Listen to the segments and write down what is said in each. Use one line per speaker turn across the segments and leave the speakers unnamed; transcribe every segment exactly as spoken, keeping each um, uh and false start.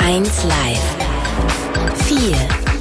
eins Live vier.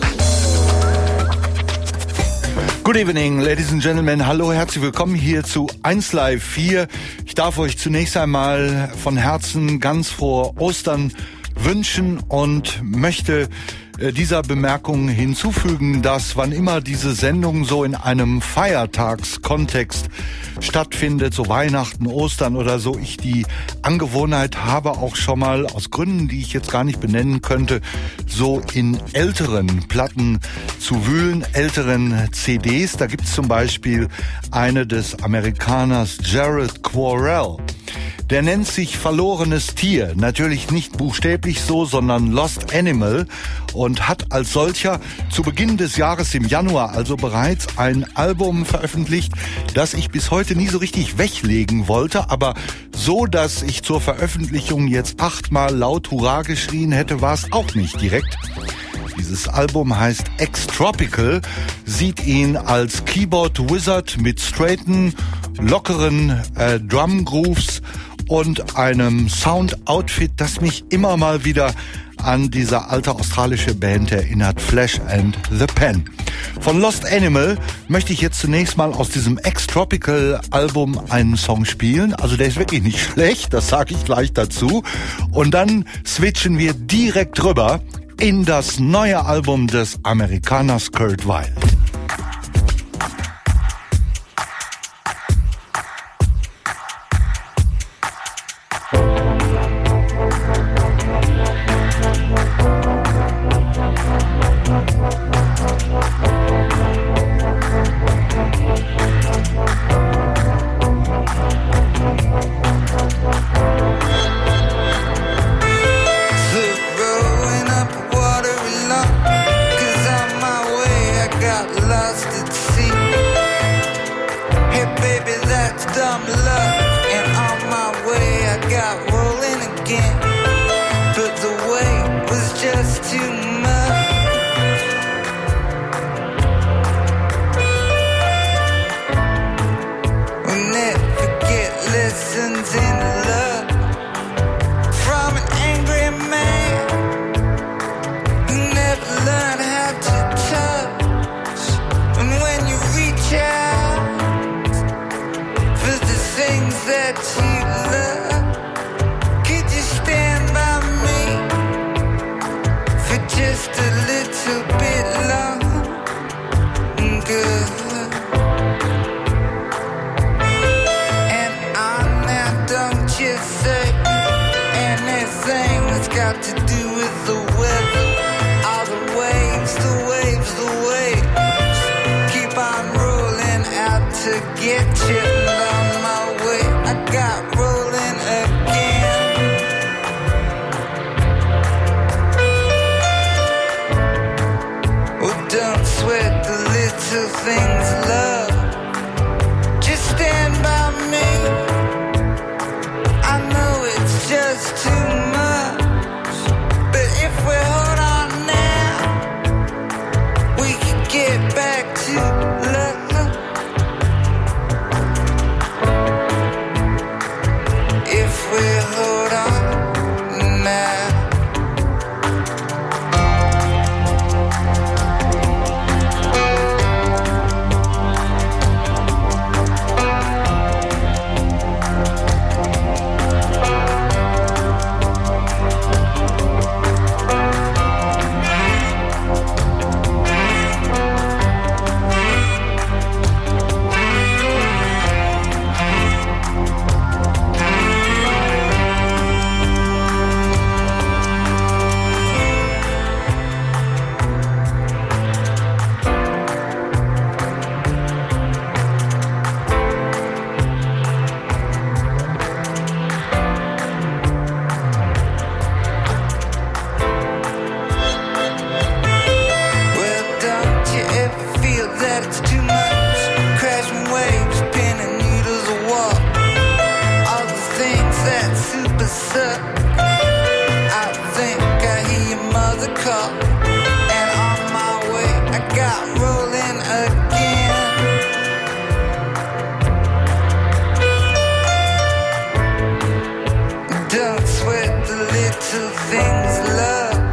Good evening, ladies and gentlemen. Hallo, herzlich willkommen hier zu eins Live vier. Ich darf euch zunächst einmal von Herzen ganz frohe Ostern wünschen und möchte dieser Bemerkung hinzufügen, dass wann immer diese Sendung so in einem Feiertagskontext stattfindet, so Weihnachten, Ostern oder so, ich die Angewohnheit habe, auch schon mal aus Gründen, die ich jetzt gar nicht benennen könnte, so in älteren Platten zu wühlen, älteren C Ds. Da gibt es zum Beispiel eine des Amerikaners Jared Quarell. Der nennt sich Verlorenes Tier, natürlich nicht buchstäblich so, sondern Lost Animal, und hat als solcher zu Beginn des Jahres im Januar also bereits ein Album veröffentlicht, das ich bis heute nie so richtig weglegen wollte, aber so, dass ich zur Veröffentlichung jetzt achtmal laut Hurra geschrien hätte, war es auch nicht direkt. Dieses Album heißt X-Tropical, sieht ihn als Keyboard Wizard mit straighten, lockeren äh, Drum Grooves und einem Sound-Outfit, das mich immer mal wieder an diese alte australische Band erinnert, Flash and the Pen. Von Lost Animal möchte ich jetzt zunächst mal aus diesem X-Tropical-Album einen Song spielen. Also der ist wirklich nicht schlecht, das sage ich gleich dazu. Und dann switchen wir direkt rüber in das neue Album des Amerikaners Kurt Weill.
Don't sweat the little things, love.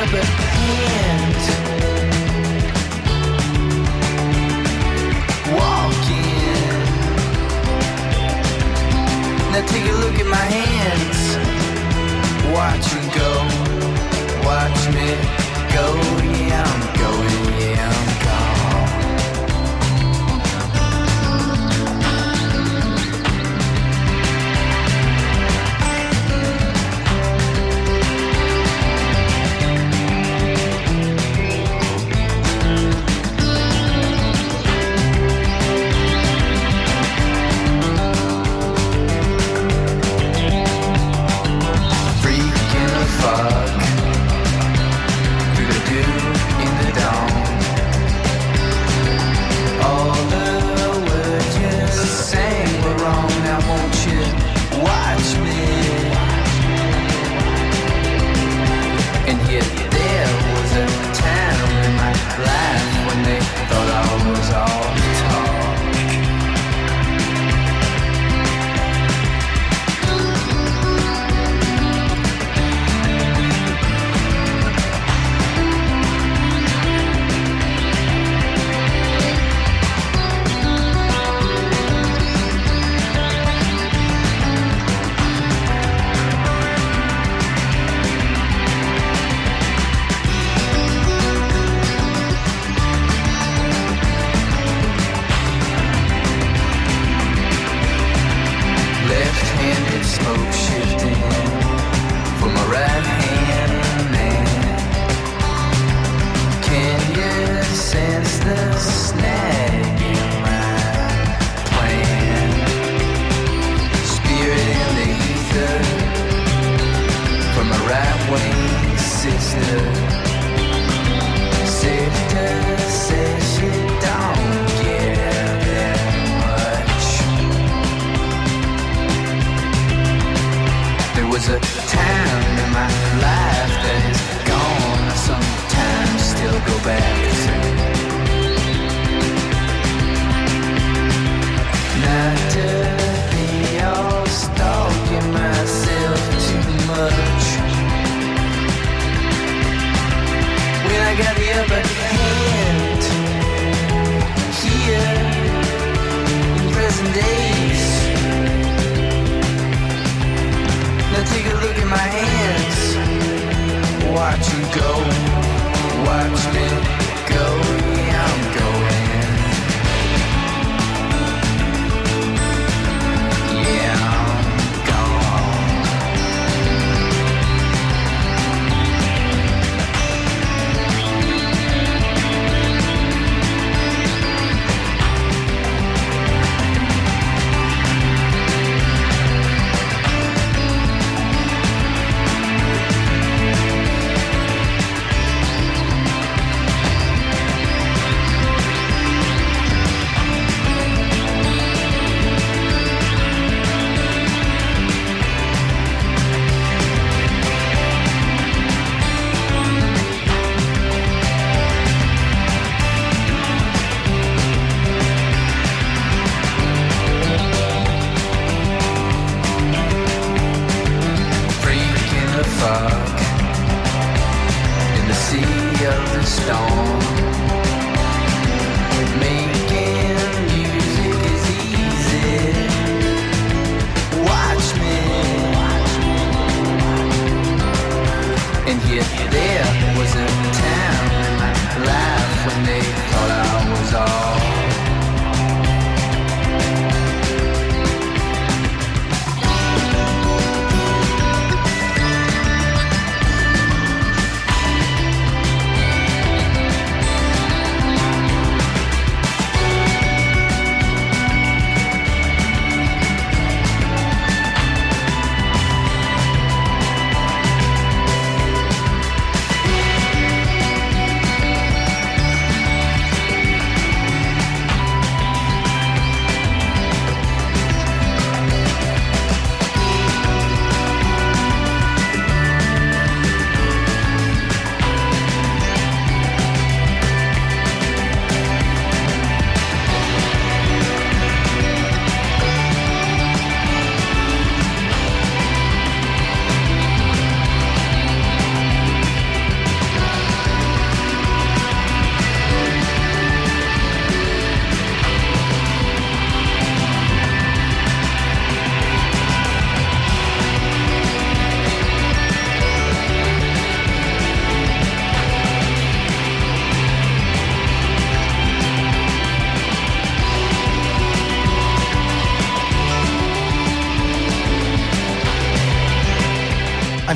upper hand. Walk in. Now take a look at my hands. Watch me go. Watch me go. Yeah, I'm going. Yeah, I'm gone.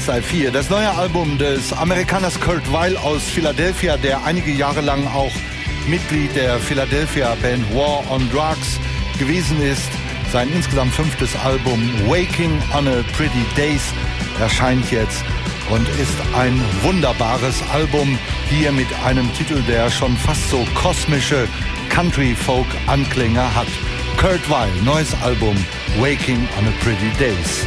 Live vier. Das neue Album des Amerikaners Kurt Weill aus Philadelphia, der einige Jahre lang auch Mitglied der Philadelphia Band War on Drugs gewesen ist. Sein insgesamt fünftes Album Waking on a Pretty Days erscheint jetzt und ist ein wunderbares Album, hier mit einem Titel, der schon fast so kosmische Country-Folk-Anklänge hat. Kurt Weill, neues Album Waking on a Pretty Days.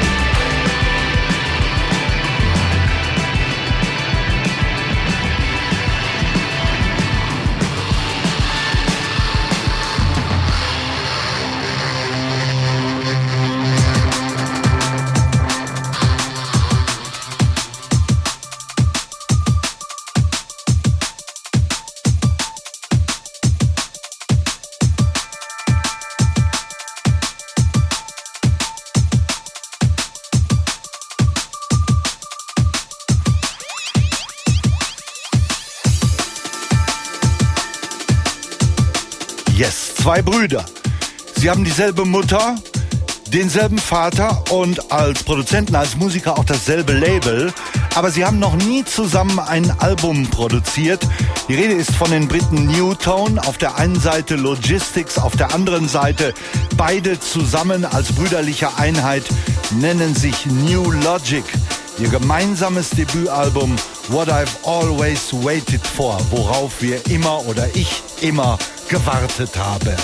Yes, zwei Brüder. Sie haben dieselbe Mutter, denselben Vater und als Produzenten, als Musiker auch dasselbe Label. Aber sie haben noch nie zusammen ein Album produziert. Die Rede ist von den Briten Newtone, auf der einen Seite Logistics, auf der anderen Seite beide zusammen als brüderliche Einheit nennen sich New Logic. Ihr gemeinsames Debütalbum What I've Always Waited For, worauf wir immer oder ich immer gewartet habe.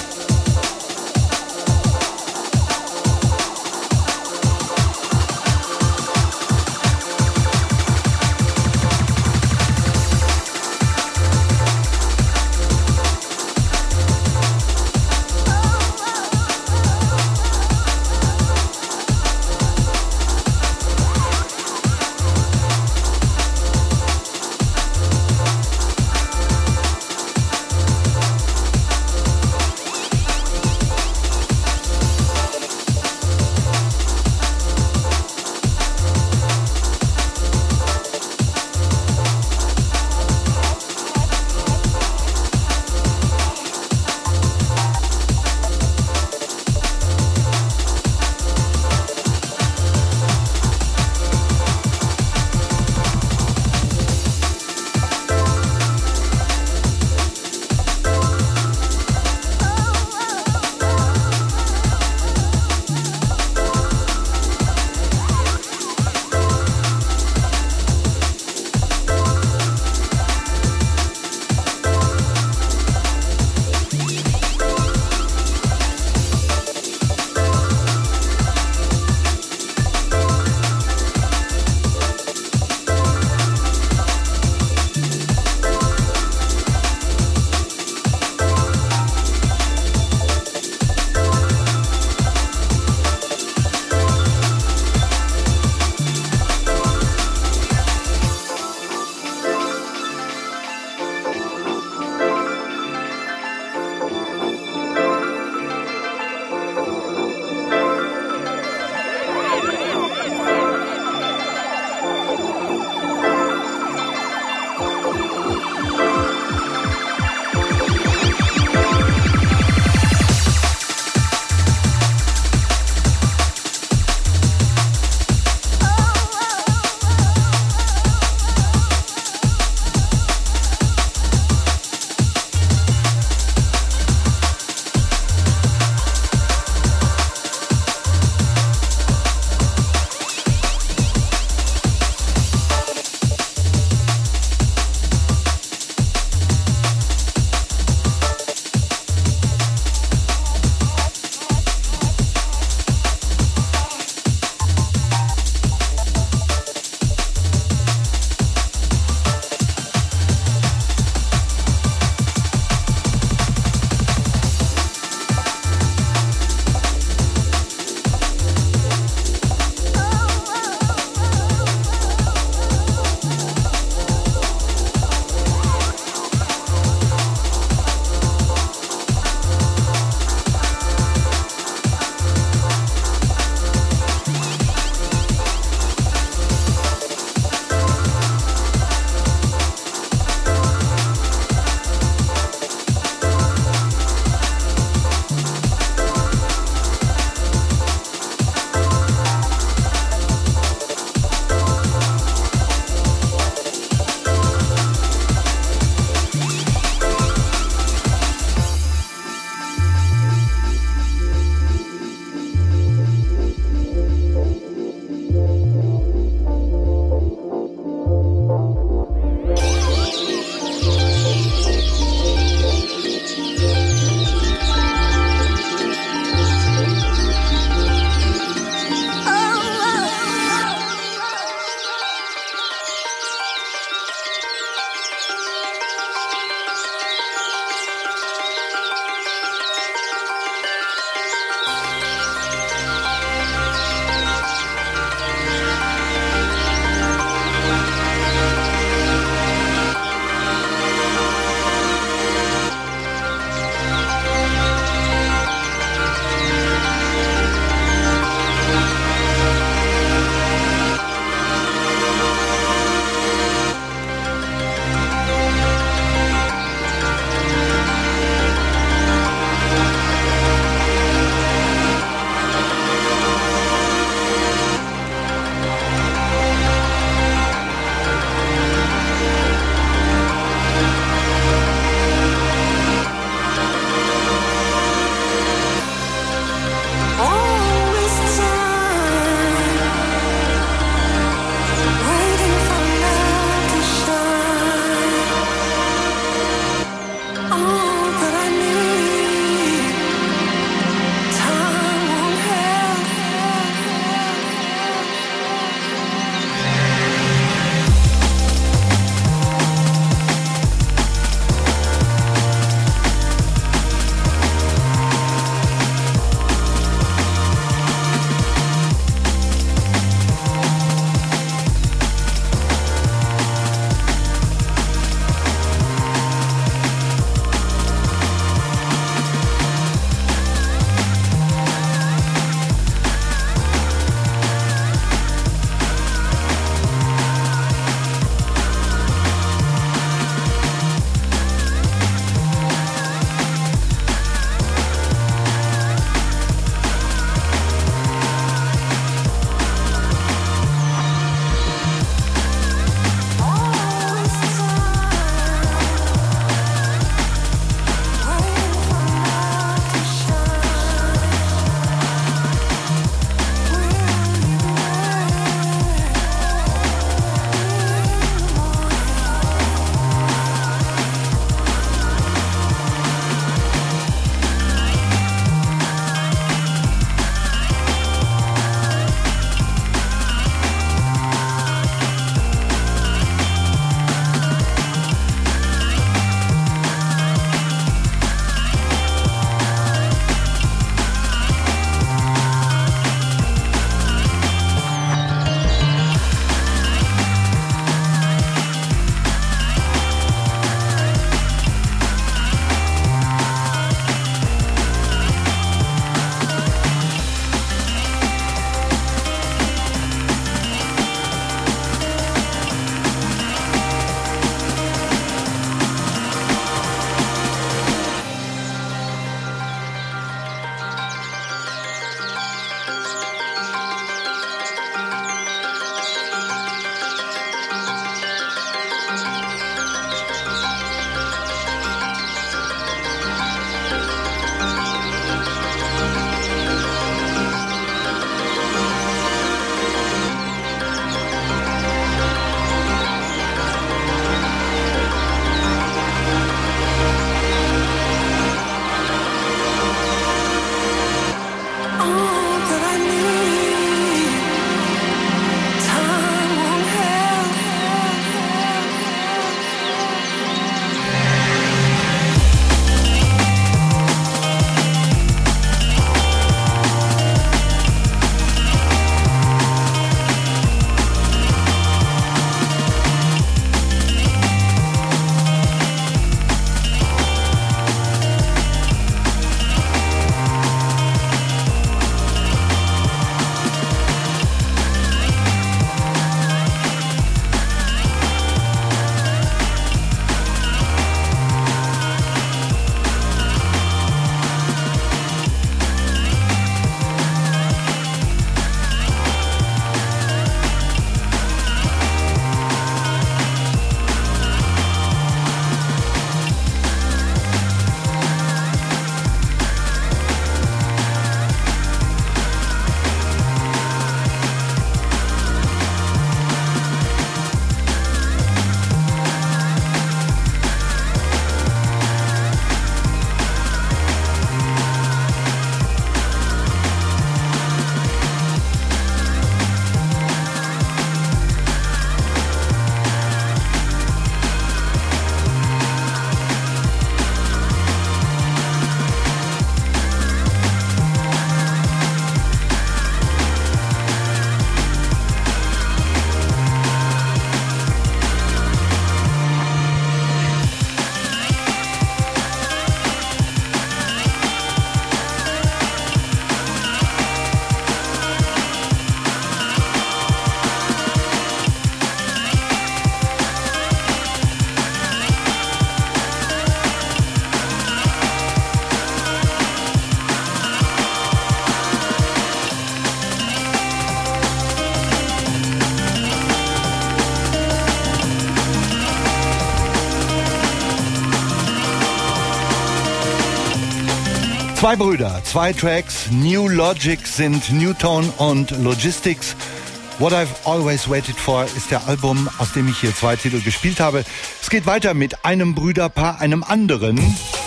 Zwei Brüder, zwei Tracks, New Logic sind Newtone und Logistics. What I've Always Waited For ist der Album, aus dem ich hier zwei Titel gespielt habe. Es geht weiter mit einem Brüderpaar, einem anderen.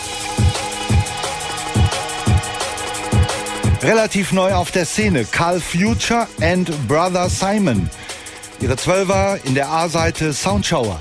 Relativ neu auf der Szene, Carl Future and Brother Simon. Ihre Zwölfer in der A-Seite Soundshower.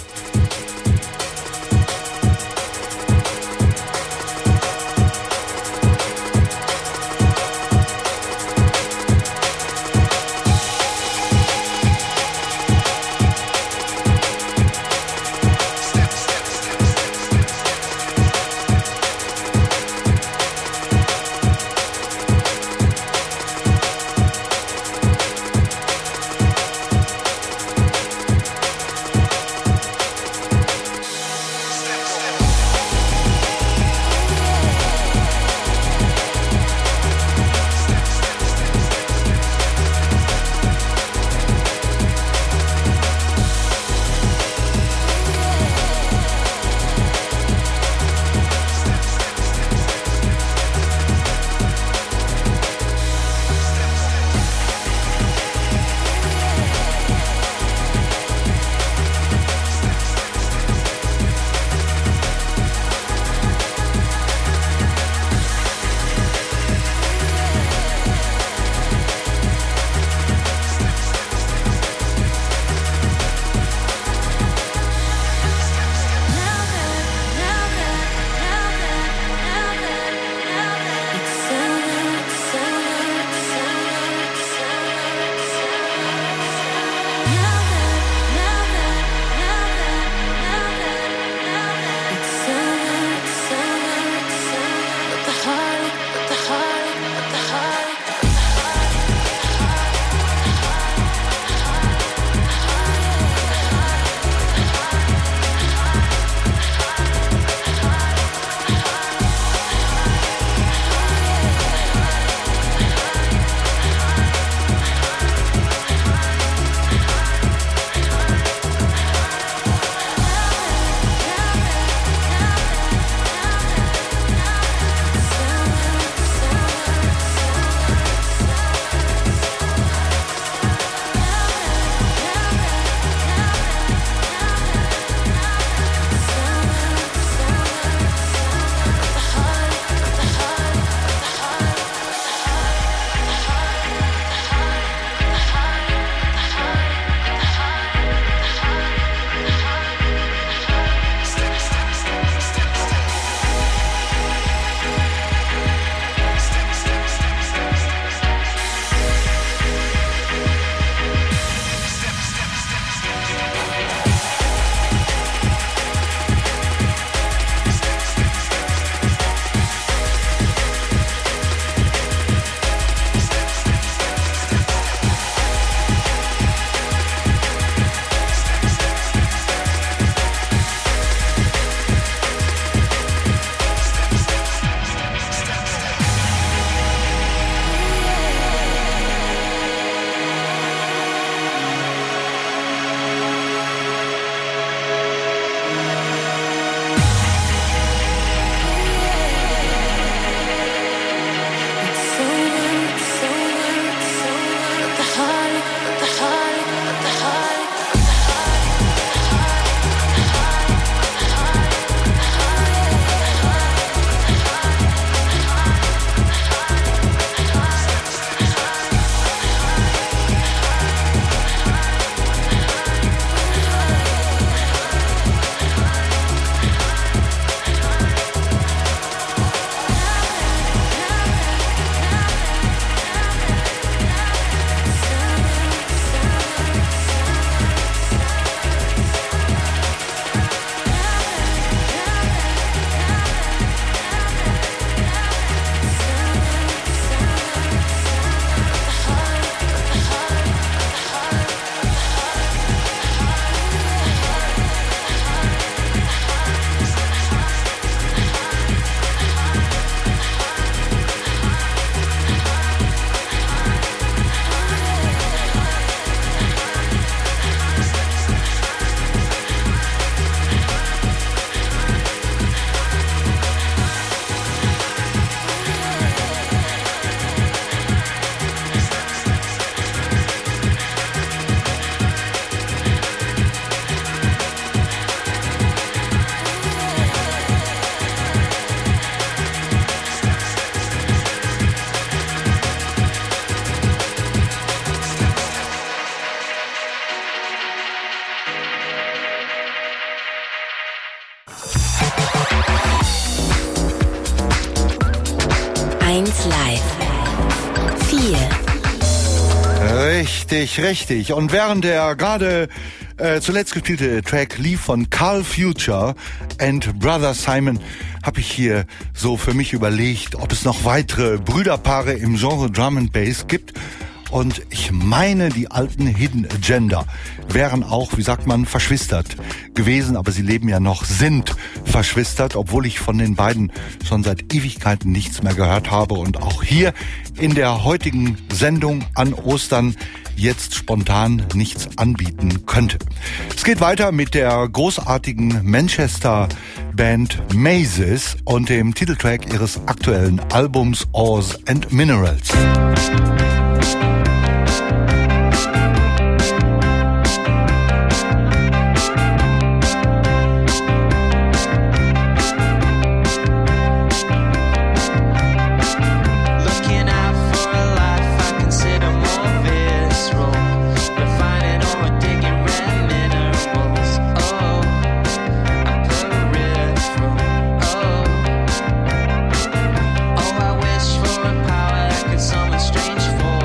eins Live. vier.
Richtig, richtig. Und während der gerade äh, zuletzt gespielte Track lief von Carl Future and Brother Simon, habe ich hier so für mich überlegt, ob es noch weitere Brüderpaare im Genre Drum and Bass gibt. Und ich meine, die alten Hidden Agenda wären auch, wie sagt man, verschwistert gewesen, aber sie leben ja noch, sind verschwistert, obwohl ich von den beiden schon seit Ewigkeiten nichts mehr gehört habe und auch hier in der heutigen Sendung an Ostern jetzt spontan nichts anbieten könnte. Es geht weiter mit der großartigen Manchester Band Mazes und dem Titeltrack ihres aktuellen Albums Ores and Minerals.
Power that could summon strange force.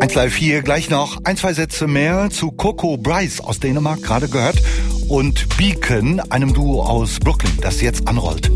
eins Live vier, gleich noch ein, zwei Sätze mehr zu Coco Bryce aus Dänemark, gerade gehört, und Beacon, einem Duo aus Brooklyn, das jetzt anrollt.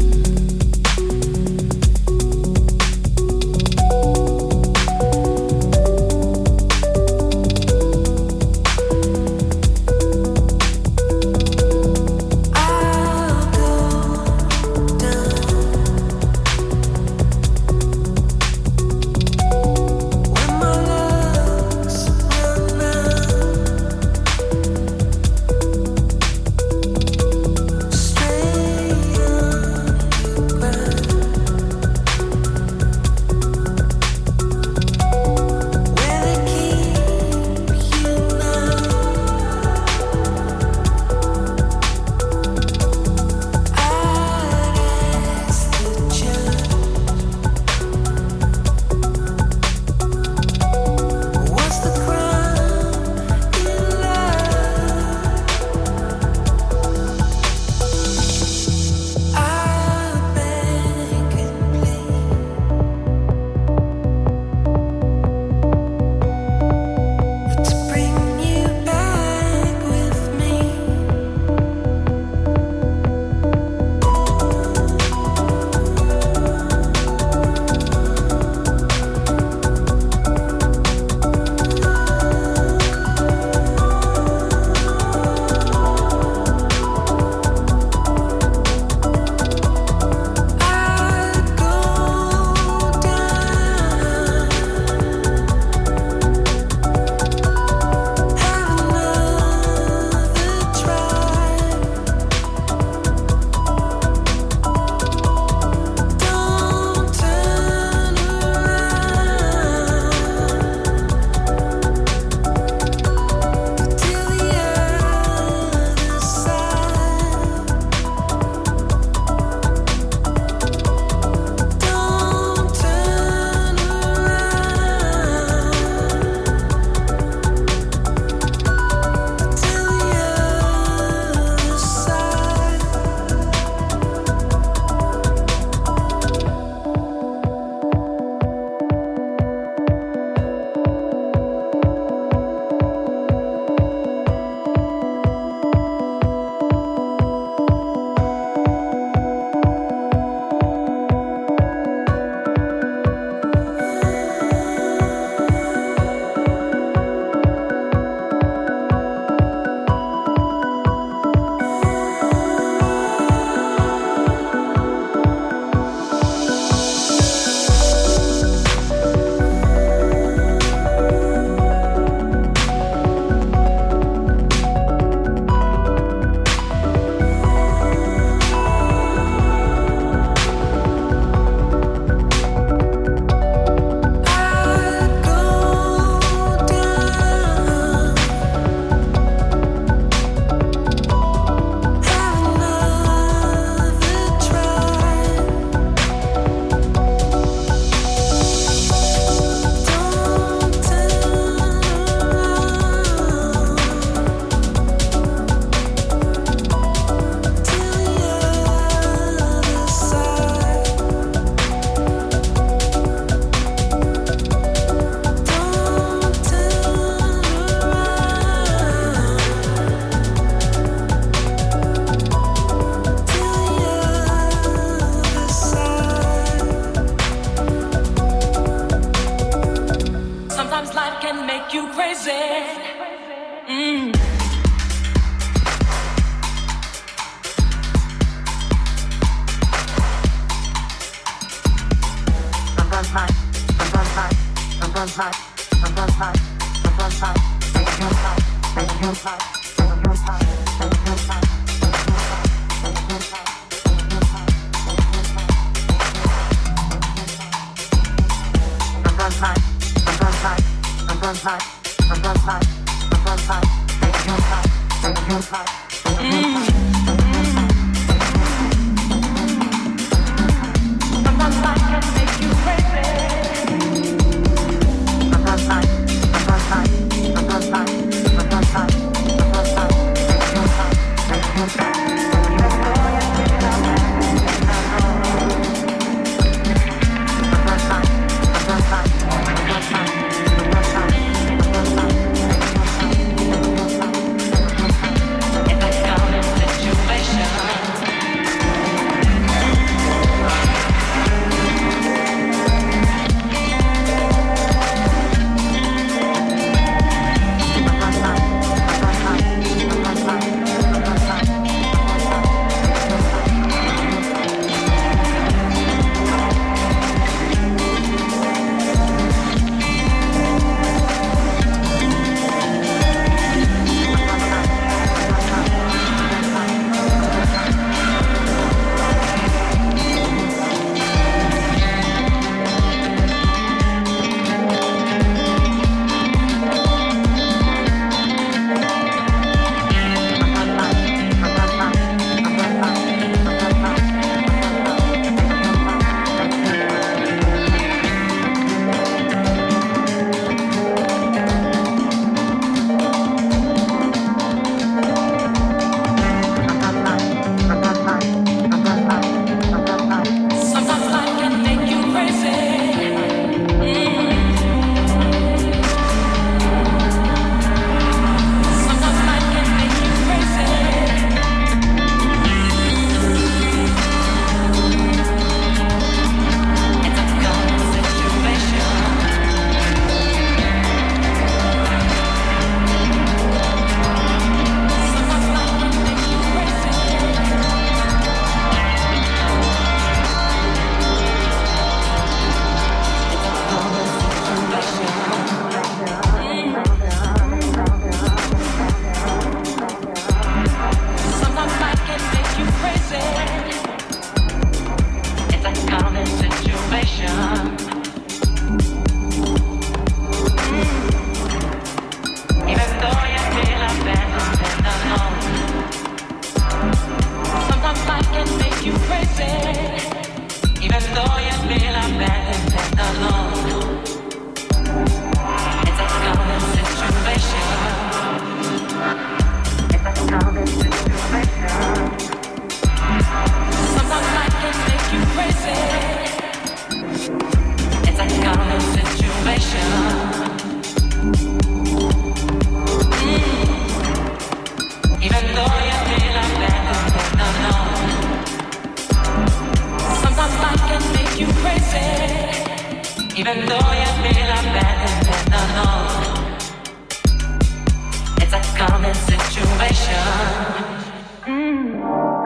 Even though you feel abandoned and alone, it's a common situation. Mm.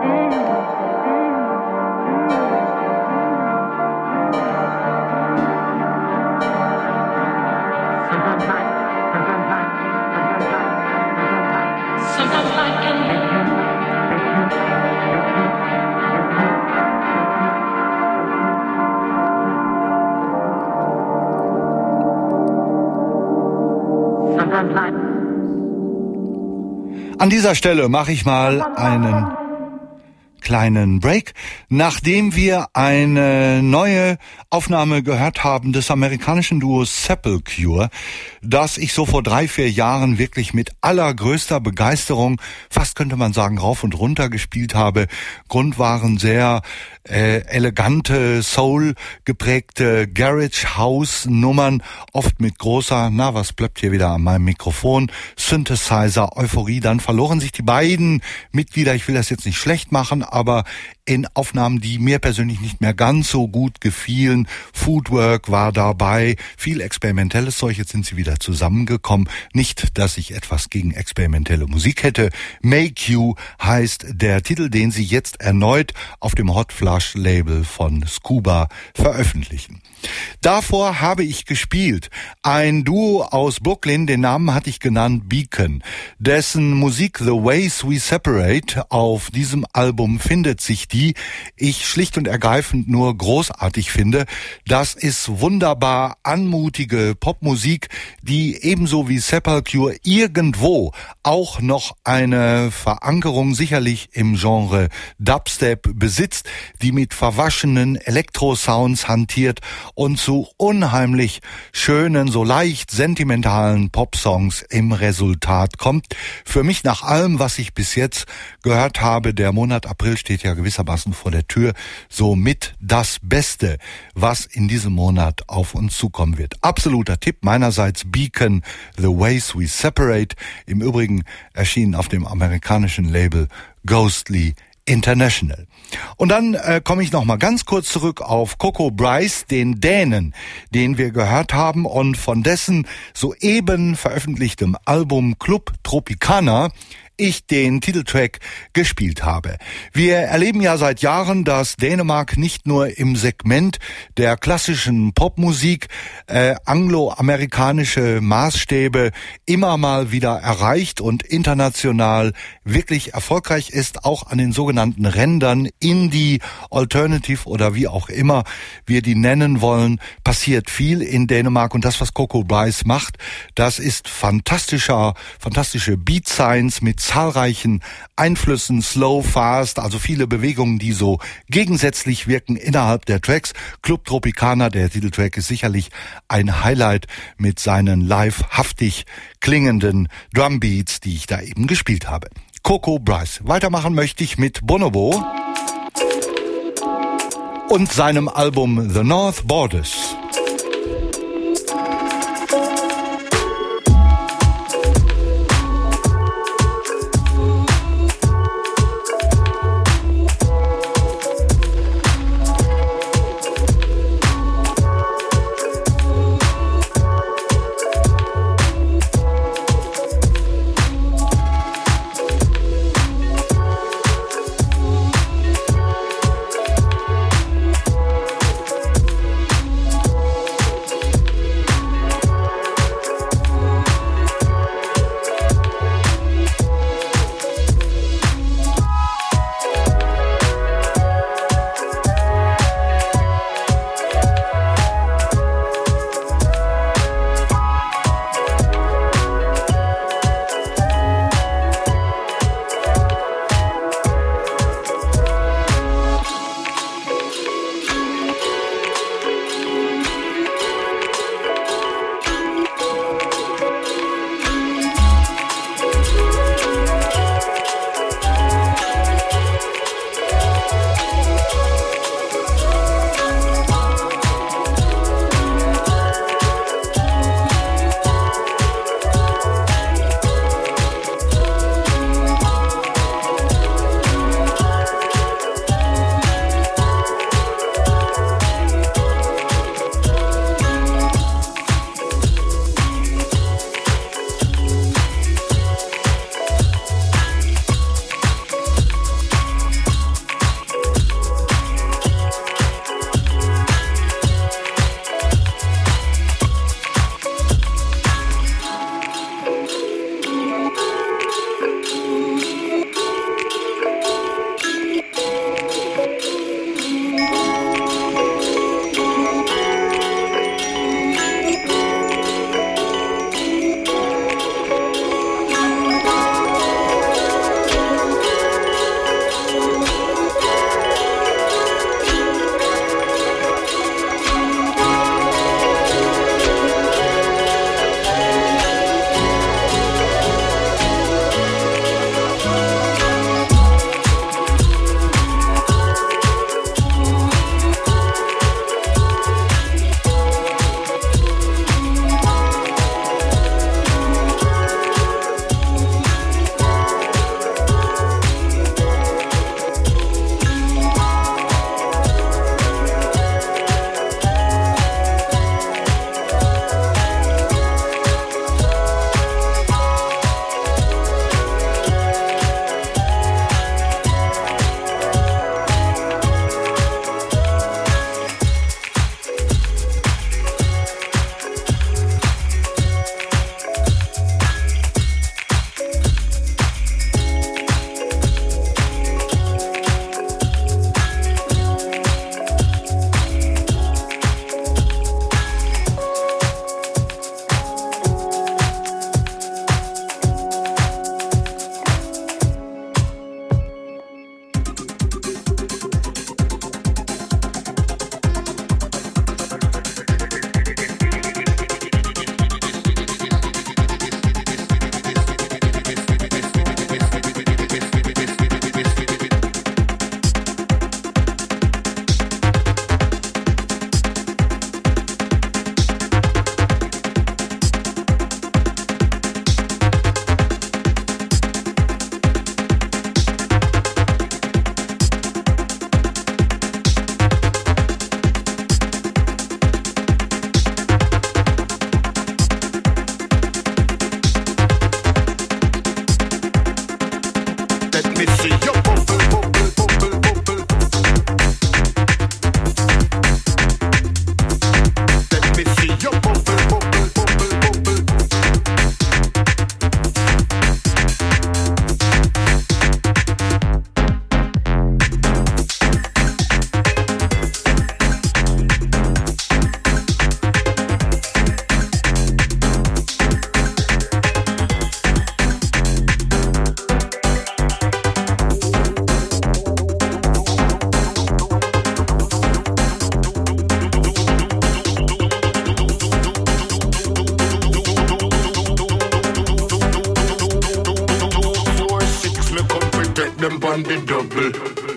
An dieser Stelle mache ich mal einen kleinen Break, nachdem wir eine neue Aufnahme gehört haben des amerikanischen Duos Sepultura, das ich so vor drei, vier Jahren wirklich mit allergrößter Begeisterung, fast könnte man sagen, rauf und runter gespielt habe. Grund waren sehr äh, elegante, Soul geprägte Garage House Nummern, oft mit großer, na was bleibt hier wieder an meinem Mikrofon, Synthesizer, Euphorie. Dann verloren sich die beiden Mitglieder, ich will das jetzt nicht schlecht machen, aber in Aufnahmen, die mir persönlich nicht mehr ganz so gut gefielen. Footwork war dabei, viel experimentelles Zeug, jetzt sind sie wieder zusammengekommen. Nicht, dass ich etwas gegen experimentelle Musik hätte. Make You heißt der Titel, den sie jetzt erneut auf dem Hot Flush Label von Scuba veröffentlichen. Davor habe ich gespielt ein Duo aus Brooklyn, den Namen hatte ich genannt Beacon, dessen Musik The Ways We Separate auf diesem Album findet sich, die ich schlicht und ergreifend nur großartig finde. Das ist wunderbar anmutige Popmusik, die ebenso wie Sepultura irgendwo auch noch eine Verankerung sicherlich im Genre Dubstep besitzt, die mit verwaschenen Elektrosounds hantiert und zu unheimlich schönen, so leicht sentimentalen Popsongs im Resultat kommt. Für mich nach allem, was ich bis jetzt gehört habe, der Monat April steht ja gewissermaßen vor der Tür, somit das Beste, was in diesem Monat auf uns zukommen wird. Absoluter Tipp meinerseits, Beacon, The Ways We Separate, im Übrigen erschienen auf dem amerikanischen Label Ghostly International. Und dann äh, komme ich noch mal ganz kurz zurück auf Coco Bryce, den Dänen, den wir gehört haben und von dessen soeben veröffentlichtem Album Club Tropicana ich den Titeltrack gespielt habe. Wir erleben ja seit Jahren, dass Dänemark nicht nur im Segment der klassischen Popmusik äh, angloamerikanische Maßstäbe immer mal wieder erreicht und international wirklich erfolgreich ist, auch an den sogenannten Rändern Indie, Alternative oder wie auch immer wir die nennen wollen, passiert viel in Dänemark und das, was Coco Bryce macht, das ist fantastischer, fantastische Beat Science mit zahlreichen Einflüssen, slow, fast, also viele Bewegungen, die so gegensätzlich wirken innerhalb der Tracks. Club Tropicana, der Titeltrack, ist sicherlich ein Highlight mit seinen live-haftig klingenden Drumbeats, die ich da eben gespielt habe. Coco Bryce. Weitermachen möchte ich mit Bonobo und seinem Album The North Borders.
on the double.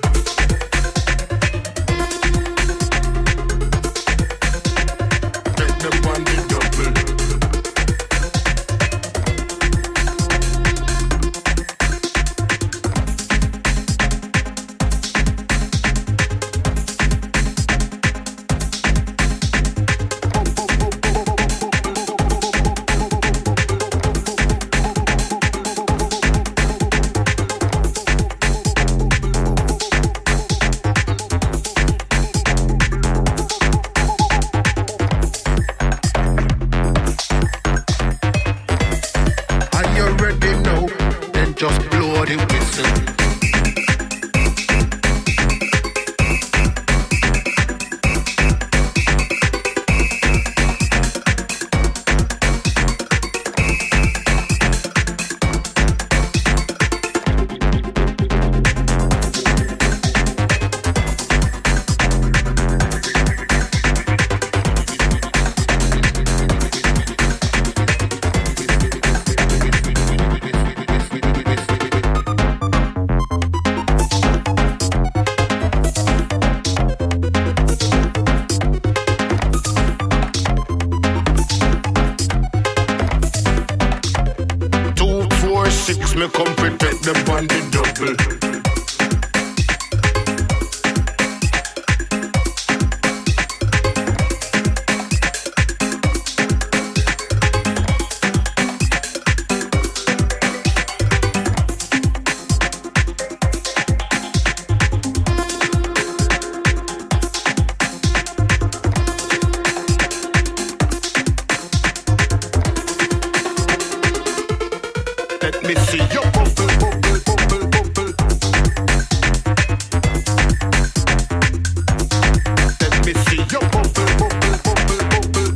Take them on the double. Just blow the whistle. Me come protect them on the double. Let me see your bubble, bubble, bubble, bubble. Let me see your bubble, bubble, bubble, bubble.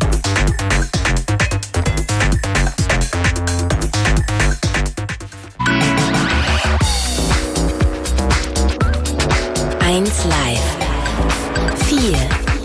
eins live. vier.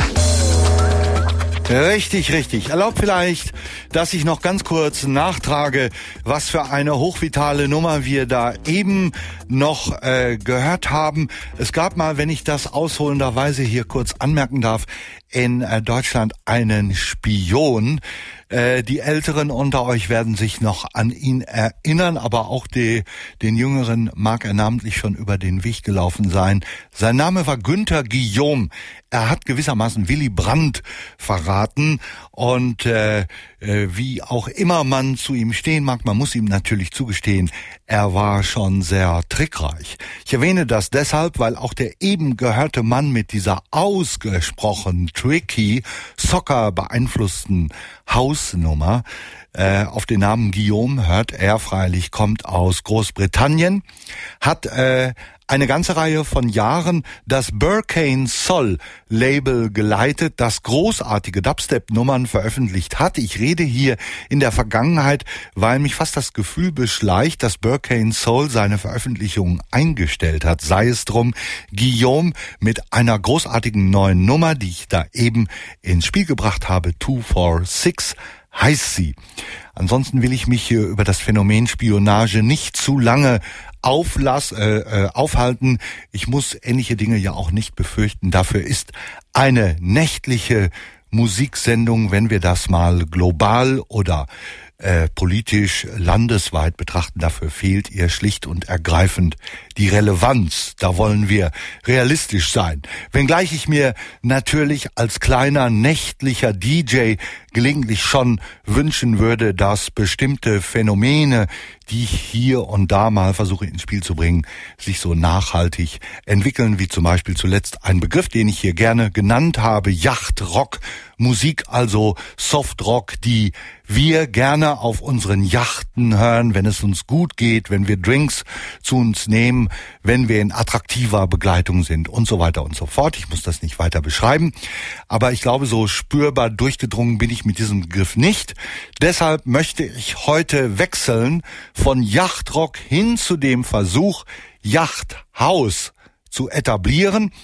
Richtig, richtig. Erlaubt vielleicht, dass ich noch ganz kurz nachtrage, was für eine hochvitale Nummer wir da eben noch äh, gehört haben. Es gab mal, wenn ich das ausholenderweise hier kurz anmerken darf, in äh, Deutschland einen Spion. Äh, die Älteren unter euch werden sich noch an ihn erinnern, aber auch die, den Jüngeren mag er namentlich schon über den Weg gelaufen sein. Sein Name war Günther Guillaume. Er hat gewissermaßen Willy Brandt verraten und äh, äh, wie auch immer man zu ihm stehen mag, man muss ihm natürlich zugestehen, er war schon sehr trickreich. Ich erwähne das deshalb, weil auch der eben gehörte Mann mit dieser ausgesprochen tricky, Soccer beeinflussten Hausnummer äh, auf den Namen Guillaume hört er freilich, kommt aus Großbritannien, hat äh, eine ganze Reihe von Jahren das Burkane Sol Label geleitet, das großartige Dubstep-Nummern veröffentlicht hat. Ich rede hier in der Vergangenheit, weil mich fast das Gefühl beschleicht, dass Burkane Sol seine Veröffentlichungen eingestellt hat. Sei es drum, Guillaume mit einer großartigen neuen Nummer, die ich da eben ins Spiel gebracht habe, zwei vier sechs heißt sie. Ansonsten will ich mich hier über das Phänomen Spionage nicht zu lange auflass, äh, äh, aufhalten. Ich muss ähnliche Dinge ja auch nicht befürchten. Dafür ist eine nächtliche Musiksendung, wenn wir das mal global oder äh, politisch landesweit betrachten, dafür fehlt ihr schlicht und ergreifend die Relevanz. Da wollen wir realistisch sein. Wenngleich ich mir natürlich als kleiner nächtlicher D J gelegentlich schon wünschen würde, dass bestimmte Phänomene, die ich hier und da mal versuche ins Spiel zu bringen, sich so nachhaltig entwickeln, wie zum Beispiel zuletzt ein Begriff, den ich hier gerne genannt habe, Yachtrock, Musik, also Softrock, die wir gerne auf unseren Yachten hören, wenn es uns gut geht, wenn wir Drinks zu uns nehmen, wenn wir in attraktiver Begleitung sind und so weiter und so fort. Ich muss das nicht weiter beschreiben, aber ich glaube, so spürbar durchgedrungen bin ich mit diesem Begriff nicht. Deshalb möchte ich heute wechseln von Yachtrock hin zu dem Versuch, Yachthouse zu etablieren.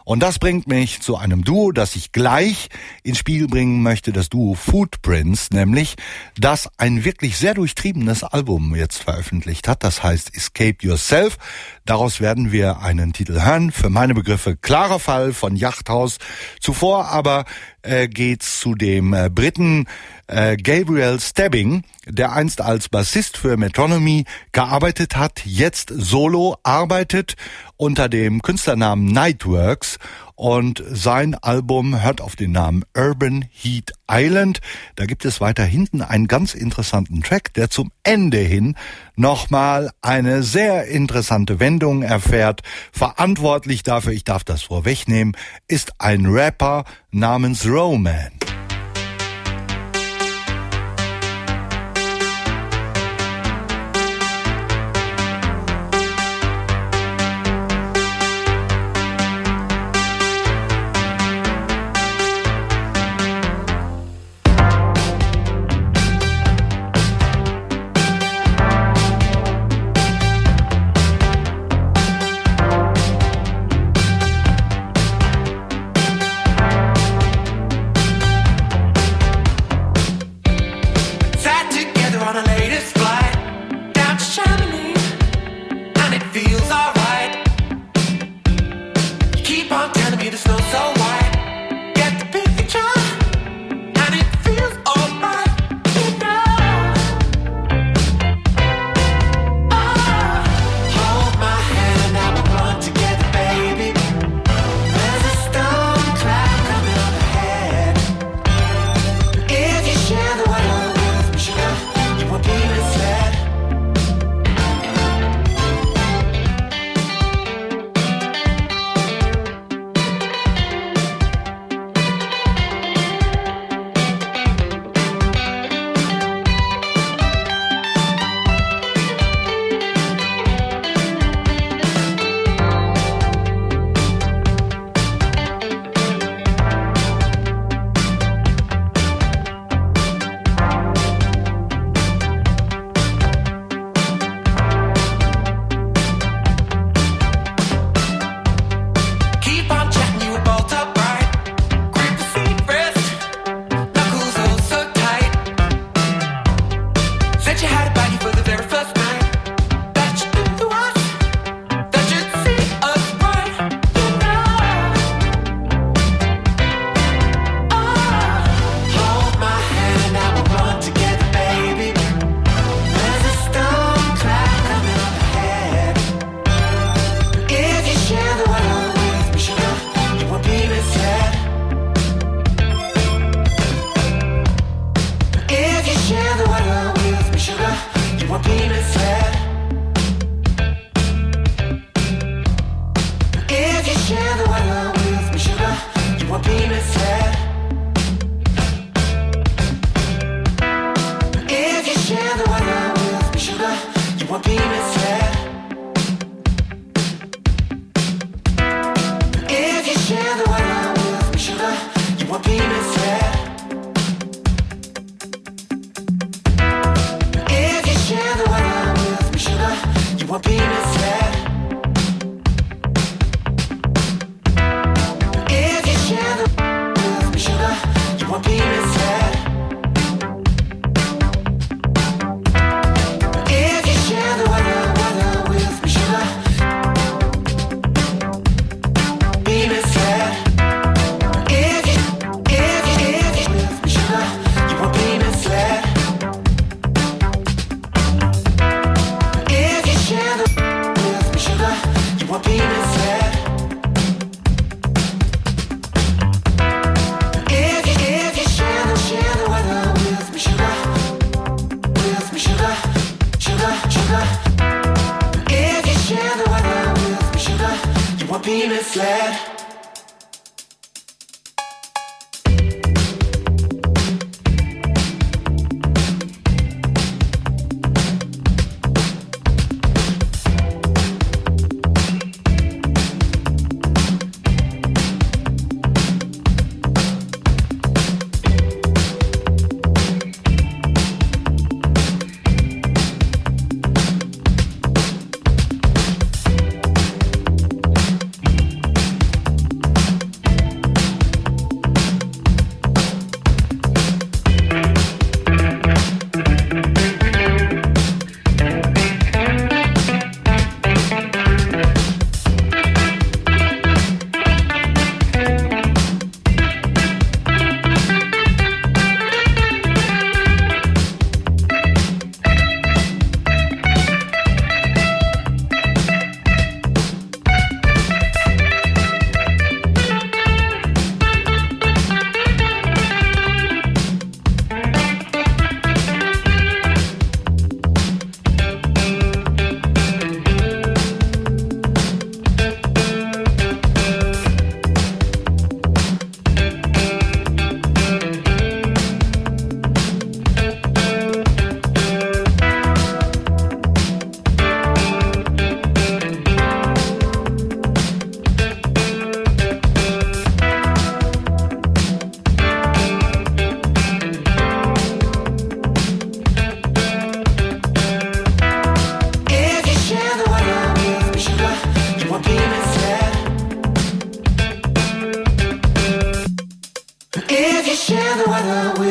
Und das bringt mich zu einem Duo, das ich gleich ins Spiel bringen möchte, das Duo Footprints, nämlich das ein wirklich sehr durchtriebenes Album jetzt veröffentlicht hat. Das heißt Escape Yourself. Daraus werden wir einen Titel hören. Für meine Begriffe klarer Fall von Yachthaus. Zuvor aber äh, geht's zu dem äh, Briten äh, Gabriel Stebbing, der einst als Bassist für Metronomy gearbeitet hat, jetzt solo arbeitet unter dem Künstlernamen Nightworks, und sein Album hört auf den Namen Urban Heat Island. Da gibt es weiter hinten einen ganz interessanten Track, der zum Ende hin nochmal eine sehr interessante Wendung erfährt. Verantwortlich dafür, ich darf das vorwegnehmen, ist ein Rapper namens Roman.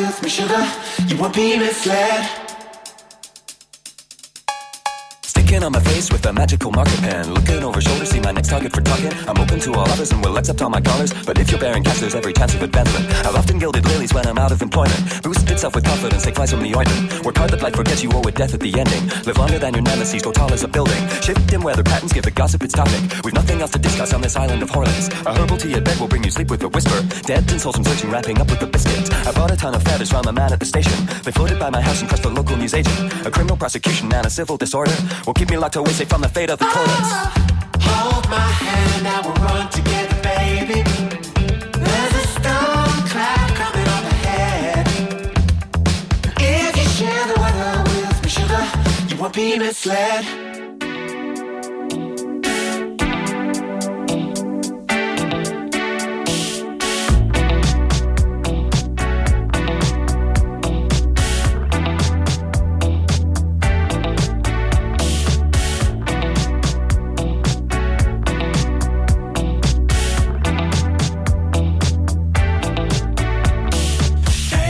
with me, sugar. You won't be misled.
Sticking on my face with a magical marker pen. Looking over shoulder, see my next target for talking. I'm open to all others and will accept all my callers. But if you're bearing cash, there's every chance of advancement. I've often gilded lilies when I'm out of employment. Boost itself with confidence, take flies from the ointment. Work hard that life forgets you owe with death at the ending. Live longer than your nemesis, go tall as a building. Shift in weather patterns, give the gossip its topic. We've nothing else to discuss on this island of Horlicks. A herbal tea at bed will bring you sleep with a whisper. Dead and soulsome searching, wrapping up with the biscuits. I bought a ton of feathers from a man at the station. They floated by my house and crushed the local newsagent. A criminal prosecution and a civil disorder will keep me locked away safe from the fate of the courts.
Hold my hand, now we'll run together, baby. There's a storm cloud coming on ahead. If you share the weather with me, sugar, you won't be misled.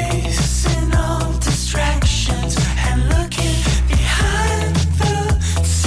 Facing all distractions and looking behind the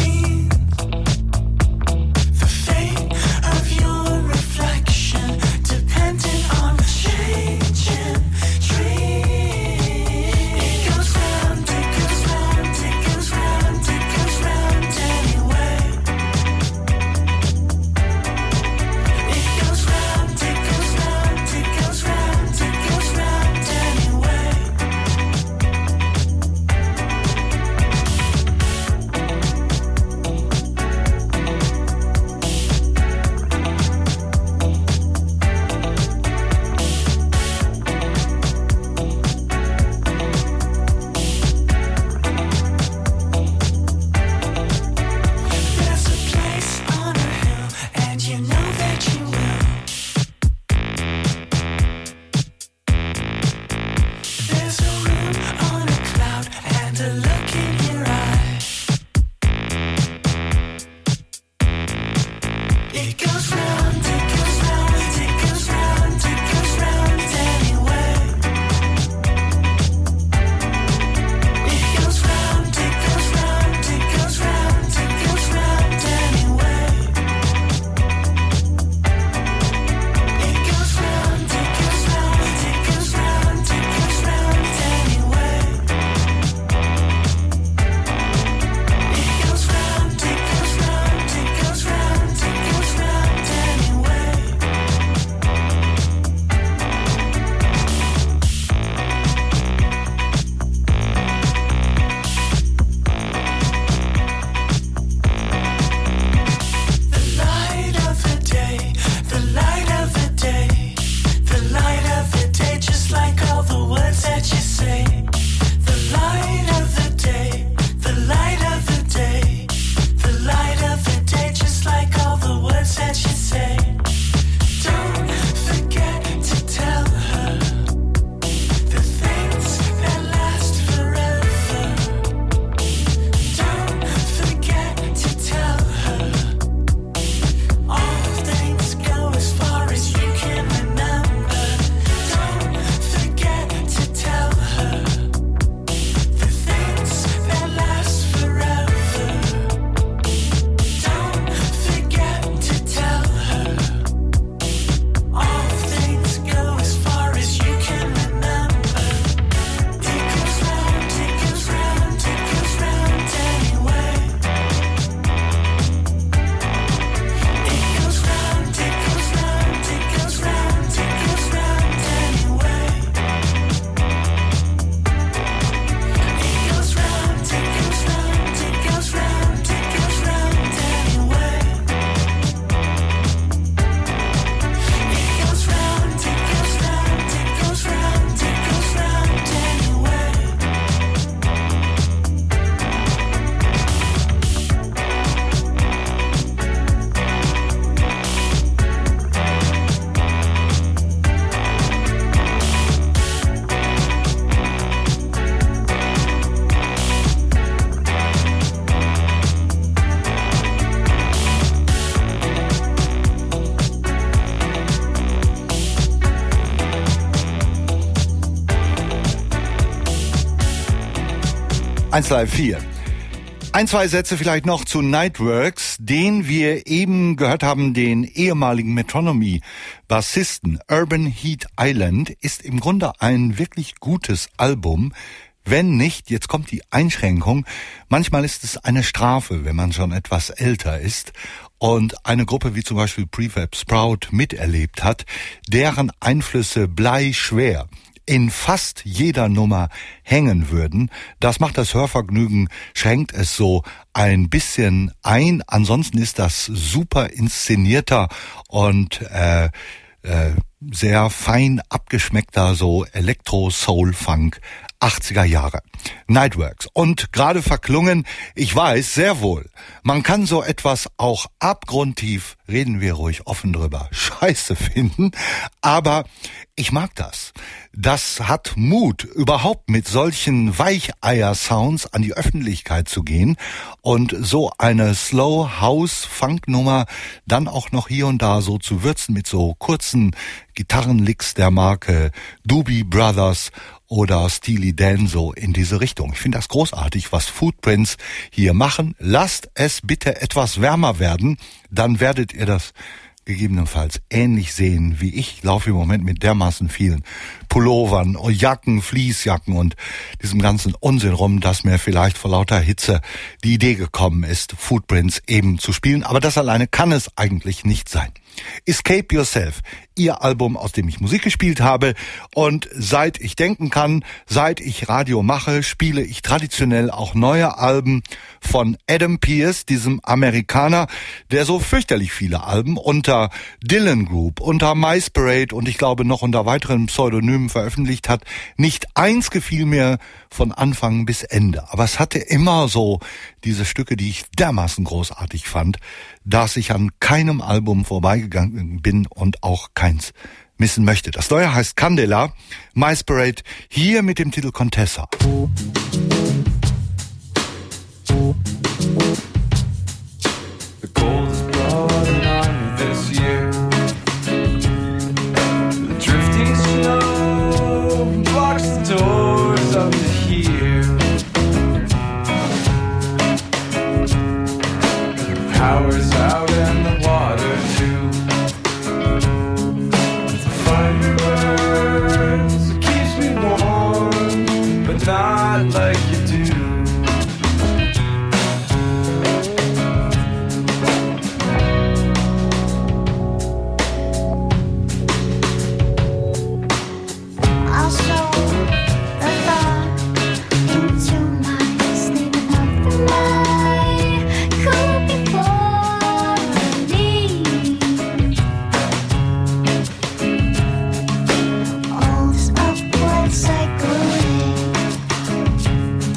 eins Live vier. Ein, zwei Sätze vielleicht noch zu Nightworks, den wir eben gehört haben, den ehemaligen Metronomy-Bassisten. Urban Heat Island ist im Grunde ein wirklich gutes Album. Wenn nicht, jetzt kommt die Einschränkung, manchmal ist es eine Strafe, wenn man schon etwas älter ist und eine Gruppe wie zum Beispiel Prefab Sprout miterlebt hat, deren Einflüsse bleischwer in fast jeder Nummer hängen würden. Das macht das Hörvergnügen, schränkt es so ein bisschen ein. Ansonsten ist das super inszenierter und äh, äh, sehr fein abgeschmeckter so Elektro-Soul-Funk achtziger Jahre. Nightworks. Und gerade verklungen, ich weiß sehr wohl, man kann so etwas auch abgrundtief, reden wir ruhig offen drüber, scheiße finden, aber ich mag das. Das hat Mut, überhaupt mit solchen Weicheier-Sounds an die Öffentlichkeit zu gehen und so eine Slow-House-Funk-Nummer dann auch noch hier und da so zu würzen mit so kurzen Gitarrenlicks der Marke Doobie Brothers oder Steely Dan, so in diese Richtung. Ich finde das großartig, was Footprints hier machen. Lasst es bitte etwas wärmer werden, dann werdet ihr das gegebenenfalls ähnlich sehen wie ich. Ich laufe im Moment mit dermaßen vielen Pullovern, Jacken, Fließjacken und diesem ganzen Unsinn rum, dass mir vielleicht vor lauter Hitze die Idee gekommen ist, Footprints eben zu spielen. Aber das alleine kann es eigentlich nicht sein. Escape Yourself, ihr Album, aus dem ich Musik gespielt habe, und seit ich denken kann, seit ich Radio mache, spiele ich traditionell auch neue Alben von Adam Pearce, diesem Amerikaner, der so fürchterlich viele Alben unter Dylan Group, unter Mice Parade und ich glaube noch unter weiteren Pseudonymen veröffentlicht hat. Nicht eins gefiel mir von Anfang bis Ende, aber es hatte immer so diese Stücke, die ich dermaßen großartig fand, dass ich an keinem Album vorbeigegangen bin und auch keins missen möchte. Das neue heißt Candela, Mice Parade, hier mit dem Titel Contessa.
The cold is blowing on this year. The drifting snow blocks the doors up to here. The power's out and the water too. The fire burns, it keeps me warm, but not like you do.
All this upward cycling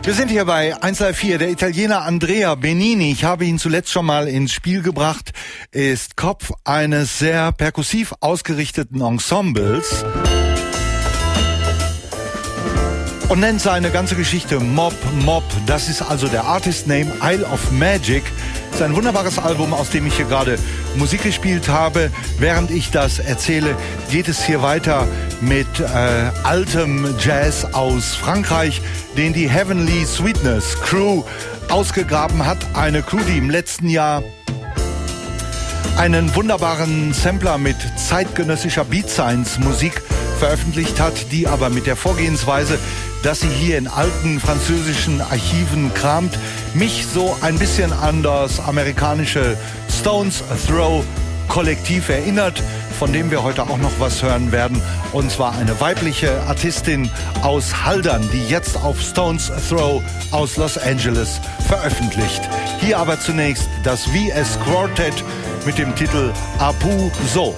Wir sind hier bei eins Live vier. Der Italiener Andrea Benini, ich habe ihn zuletzt schon mal ins Spiel gebracht, ist Kopf eines sehr perkussiv ausgerichteten Ensembles und nennt seine ganze Geschichte Mob Mob. Das ist also der Artist Name Isle of Magic. Das ist ein wunderbares Album, aus dem ich hier gerade Musik gespielt habe. Während ich das erzähle, geht es hier weiter mit äh, altem Jazz aus Frankreich, den die Heavenly Sweetness Crew ausgegraben hat. Eine Crew, die im letzten Jahr einen wunderbaren Sampler mit zeitgenössischer Beat Science Musik veröffentlicht hat, die aber mit der Vorgehensweise, dass sie hier in alten französischen Archiven kramt, mich so ein bisschen an das amerikanische Stones Throw Kollektiv erinnert, von dem wir heute auch noch was hören werden. Und zwar eine weibliche Artistin aus Haldern, die jetzt auf Stones Throw aus Los Angeles veröffentlicht. Hier aber zunächst das V S Quartet mit dem Titel Apu So.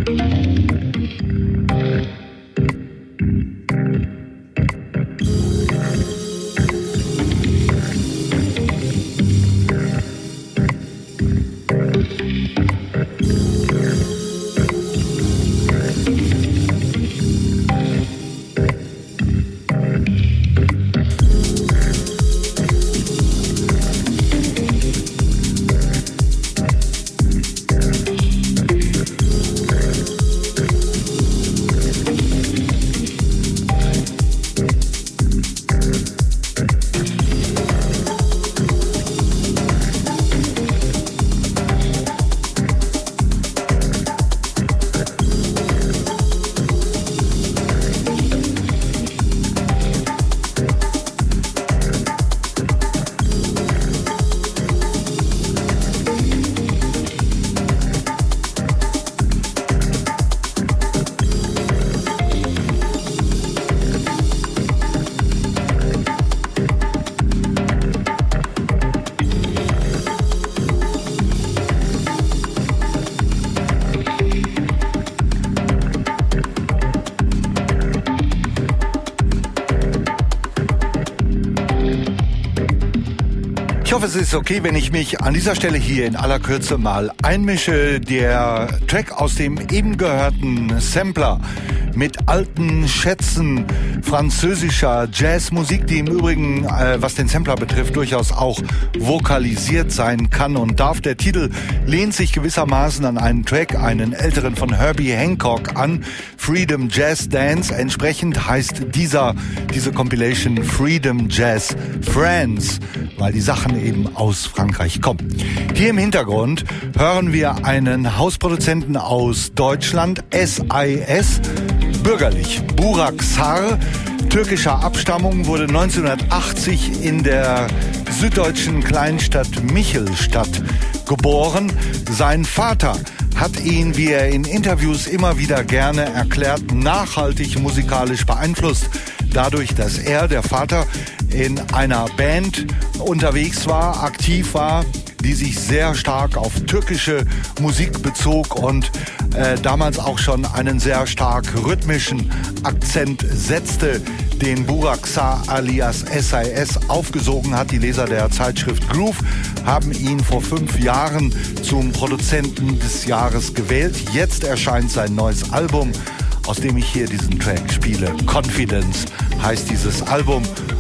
Ich hoffe, es ist okay, wenn ich mich an dieser Stelle hier in aller Kürze mal einmische. Der Track aus dem eben gehörten Sampler mit alten Schätzen französischer Jazzmusik, die im Übrigen, äh, was den Sampler betrifft, durchaus auch vokalisiert sein kann und darf. Der Titel lehnt sich gewissermaßen an einen Track, einen älteren von Herbie Hancock an, Freedom Jazz Dance. Entsprechend heißt dieser, diese Compilation Freedom Jazz France, weil die Sachen eben aus Frankreich kommen. Hier im Hintergrund hören wir einen Hausproduzenten aus Deutschland, S I S, bürgerlich. Burak Sar, türkischer Abstammung, wurde neunzehnhundertachtzig in der süddeutschen Kleinstadt Michelstadt geboren. Sein Vater hat ihn, wie er in Interviews immer wieder gerne erklärt, nachhaltig musikalisch beeinflusst. Dadurch, dass er, der Vater, in einer Band unterwegs war, aktiv war, die sich sehr stark auf türkische Musik bezog und äh, damals auch schon einen sehr stark rhythmischen Akzent setzte, den Burak Sar alias S I S aufgesogen hat. Die Leser der Zeitschrift Groove haben ihn vor fünf Jahren zum Produzenten des Jahres gewählt. Jetzt erscheint sein neues Album, aus dem ich hier diesen Track spiele. Confidence heißt dieses Album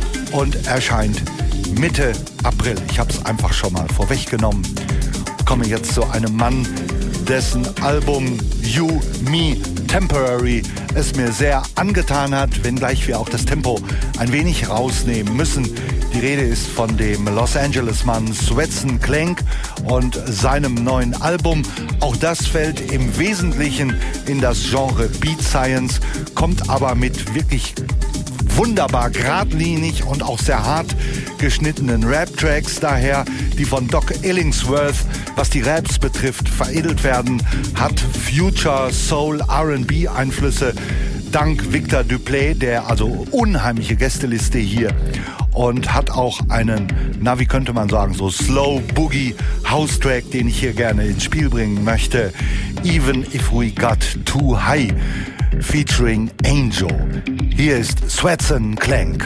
und erscheint Mitte April. Ich habe es einfach schon mal vorweggenommen. Komme jetzt zu einem Mann, dessen Album You, Me, Temporary es mir sehr angetan hat, wenngleich wir auch das Tempo ein wenig rausnehmen müssen. Die Rede ist von dem Los Angeles-Mann Swetson Clank und seinem neuen Album. Auch das fällt im Wesentlichen in das Genre Beat Science, kommt aber mit wirklich wunderbar geradlinig und auch sehr hart geschnittenen Rap-Tracks daher, die von Doc Illingsworth, was die Raps betrifft, veredelt werden, hat Future, Soul, R and B Einflüsse, dank Victor Duplay, der also unheimliche Gästeliste hier, und hat auch einen, na wie könnte man sagen, so Slow Boogie House Track, den ich hier gerne ins Spiel bringen möchte. Even If We Got Too High, featuring Angel. Hier ist Swetson Clank.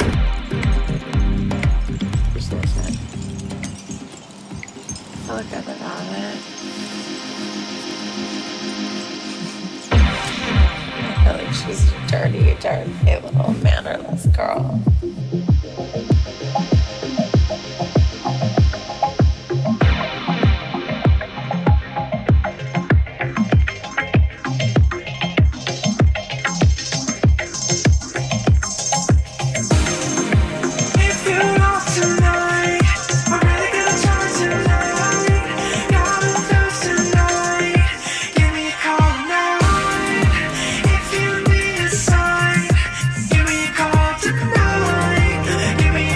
Look at it on it. I feel like she's a dirty, dirty little mannerless girl.
Give me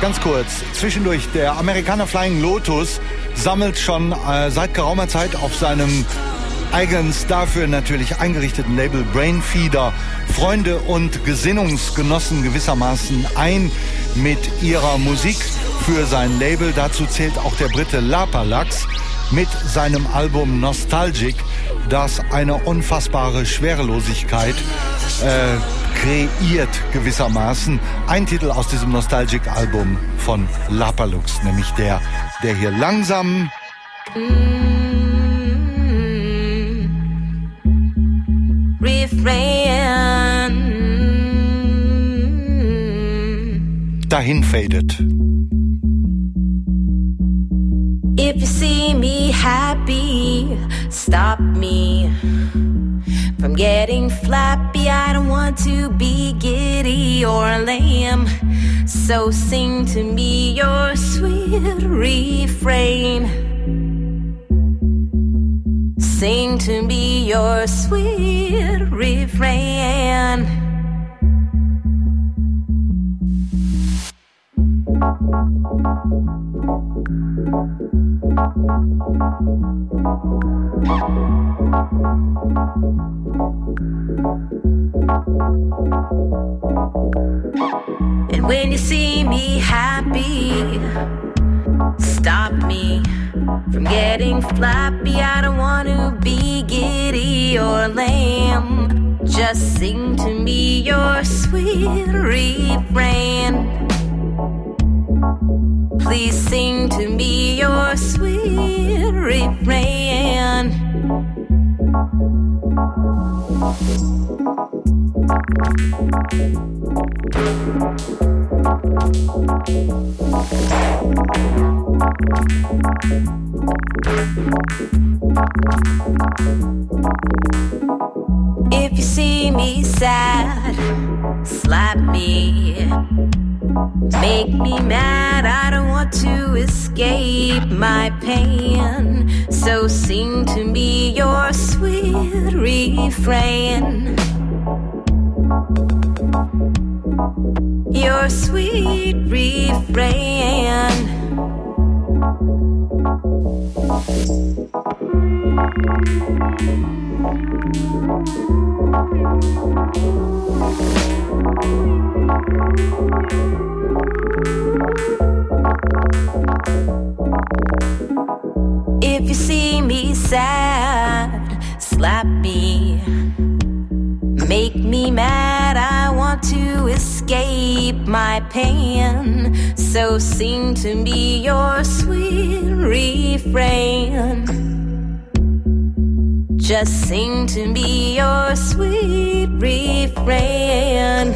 ganz kurz, zwischendurch, der Amerikaner Flying Lotus sammelt schon äh, seit geraumer Zeit auf seinem eigens dafür natürlich eingerichteten Label Brainfeeder Freunde und Gesinnungsgenossen gewissermaßen ein mit ihrer Musik für sein Label. Dazu zählt auch der Brite Lapalax mit seinem Album Nostalgic, das eine unfassbare Schwerelosigkeit äh, kreiert gewissermaßen. Ein Titel aus diesem Nostalgic-Album von Lapalux, nämlich der, der hier langsam
mm-hmm. refrain
dahin fadet.
If you see me happy, stop me from getting flappy. I don't want to be giddy or lame, so sing to me your sweet refrain. Sing to me your sweet refrain. And when you see me happy, stop me from getting flappy. I don't want to be giddy or lame. Just sing to me your sweet refrain. Please sing to me your sweet refrain. If you see me sad, slap me. Make me mad, I don't want to escape my pain. So sing to me your sweet refrain. Your sweet refrain. If you see me sad, slap me. Make me mad, I want to escape my pain. So sing to me your sweet refrain. Just sing to me your sweet refrain.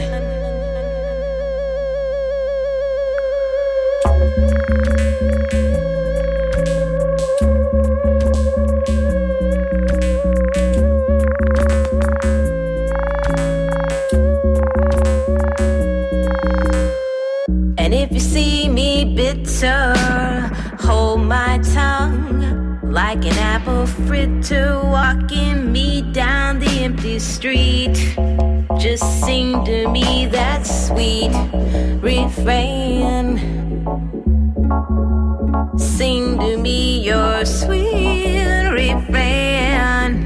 And if you see me bitter, hold my tongue like an apple fritter walking me down the empty street. Just sing to me that sweet refrain. Sing to me your sweet refrain.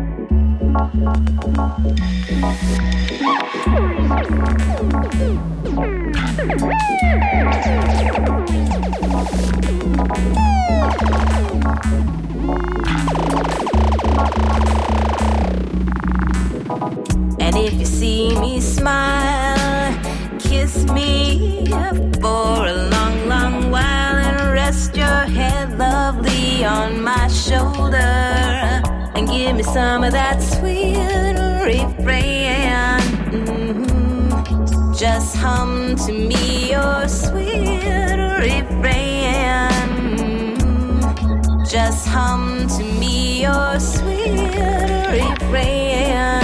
And if you see me smile, kiss me for a long, long while and rest your head lovely on my shoulder and give me some of that sweet refrain. Mm-hmm. Just hum to me your sweet refrain. Mm-hmm. Just hum to me your sweet refrain.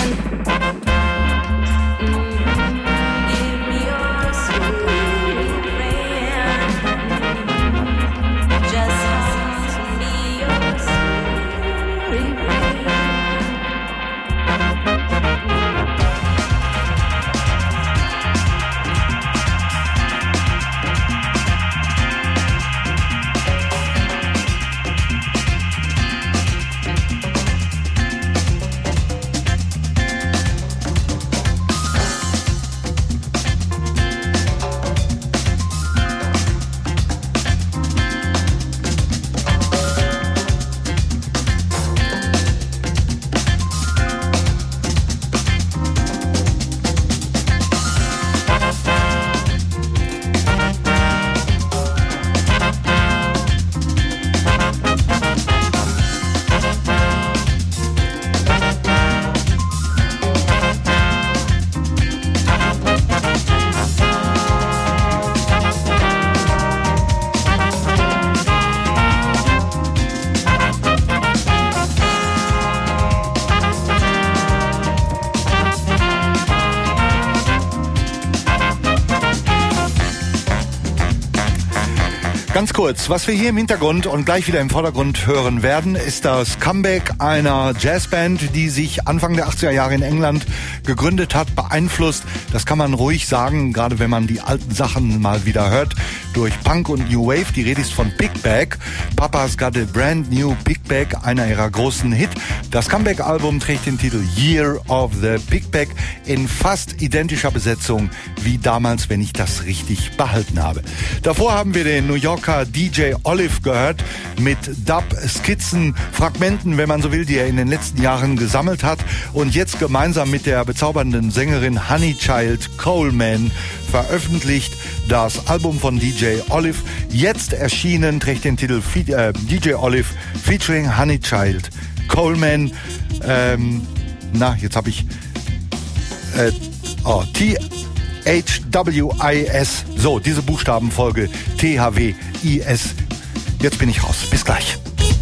Ganz kurz, was wir hier im Hintergrund und gleich wieder im Vordergrund hören werden, ist das Comeback einer Jazzband, die sich Anfang der achtziger Jahre in England gegründet hat, beeinflusst, das kann man ruhig sagen, gerade wenn man die alten Sachen mal wieder hört, durch Punk und New Wave. Die Rede ist von Big Bag. Papa's Got a Brand New Big Bag, einer ihrer großen Hit. Das Comeback-Album trägt den Titel Year of the Big Bag in fast identischer Besetzung wie damals, wenn ich das richtig behalten habe. Davor haben wir den New Yorker D J Olive gehört mit Dub-Skizzen, Fragmenten, wenn man so will, die er in den letzten Jahren gesammelt hat und jetzt gemeinsam mit der bezaubernden Sängerin Honeychild Coleman veröffentlicht. Das Album von D J Olive, jetzt erschienen, trägt den Titel äh, D J Olive featuring Honeychild Coleman. Ähm, na, jetzt habe ich äh, oh, T H W I S. So, diese Buchstabenfolge T H W I S. Jetzt bin ich raus. Bis gleich.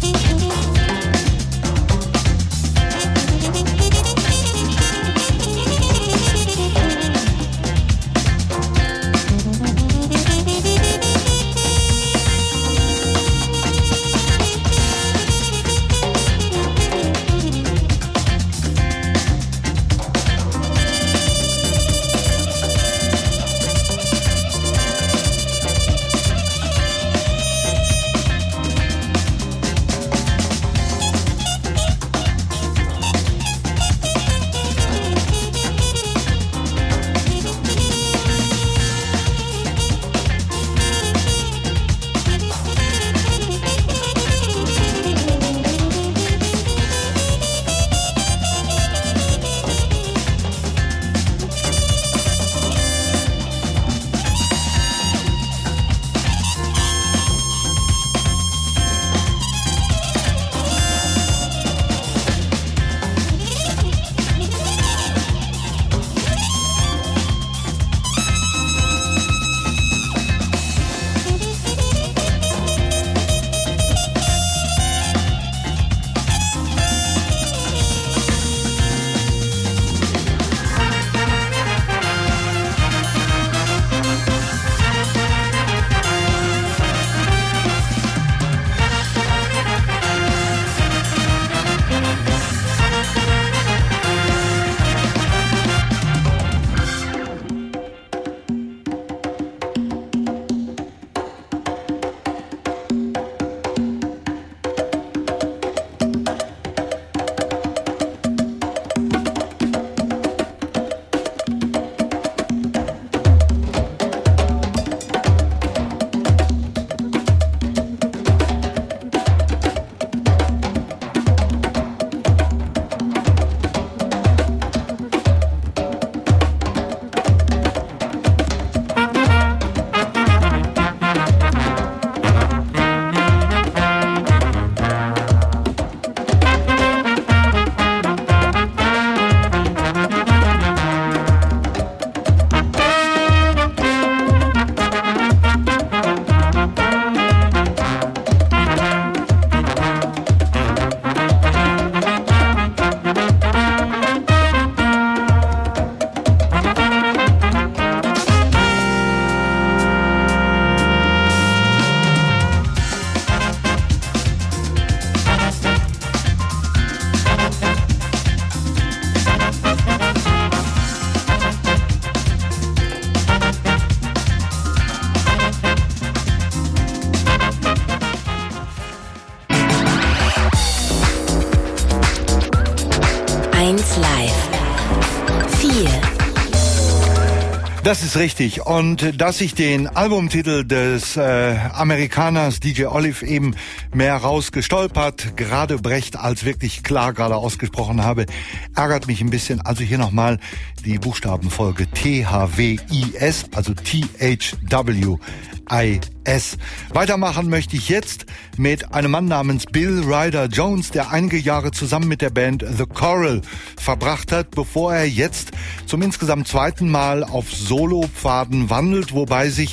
Das ist richtig. Und dass ich den Albumtitel des äh, Amerikaners D J Olive eben mehr rausgestolpert, gerade Brecht als wirklich klar gerade ausgesprochen habe, ärgert mich ein bisschen. Also hier nochmal die Buchstabenfolge T H W I S, also T H W I S. Weitermachen möchte ich jetzt mit einem Mann namens Bill Ryder Jones, der einige Jahre zusammen mit der Band The Coral verbracht hat, bevor er jetzt zum insgesamt zweiten Mal auf Solopfaden wandelt, wobei sich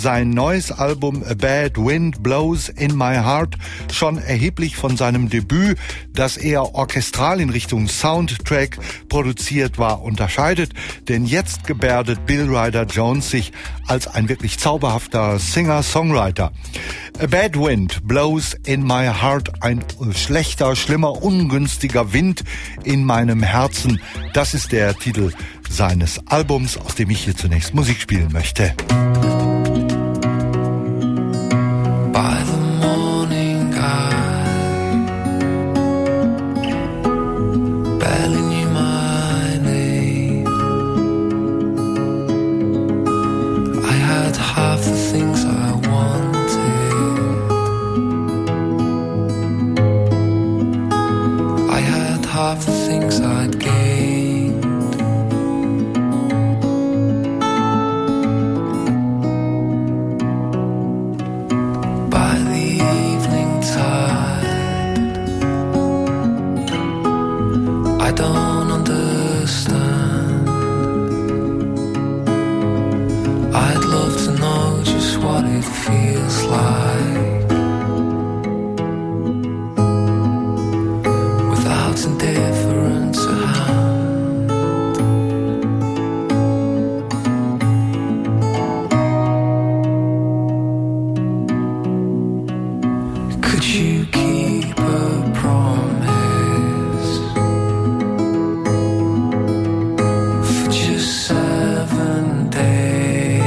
sein neues Album A Bad Wind Blows in My Heart schon erheblich von seinem Debüt, das eher orchestral in Richtung Soundtrack produziert war, unterscheidet. Denn jetzt gebärdet Bill Ryder Jones sich als ein wirklich zauberhafter Singer-Songwriter. A Bad Wind Blows in My Heart, ein schlechter, schlimmer, ungünstiger Wind in meinem Herzen. Das ist der Titel seines Albums, aus dem ich hier zunächst Musik spielen möchte.
By the morning I barely knew my name. I had half the things I wanted. I had half the things I'd gained. I don't understand. I'd love to know just what it feels like without indifference at hand. Could you keep a promise? Seven days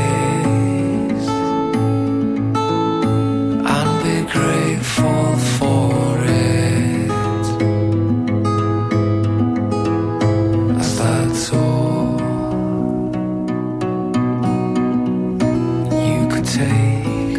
and be grateful for it, as that's all you could take.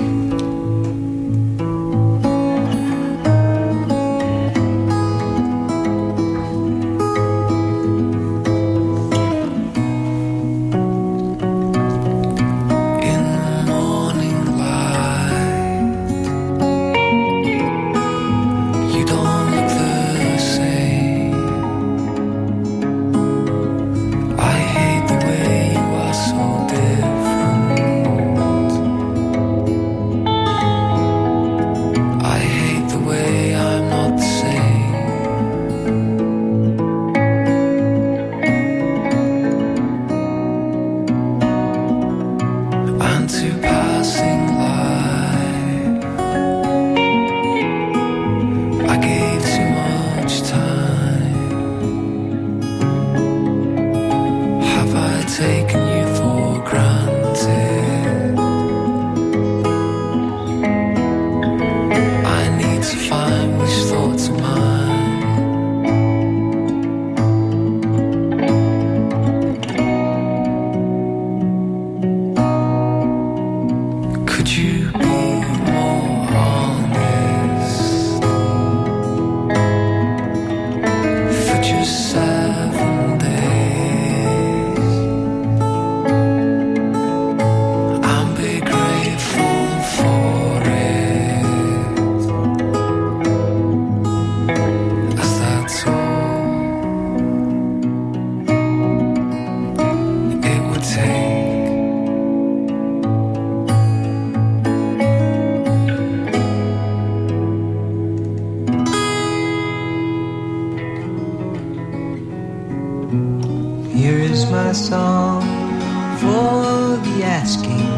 Song for the asking.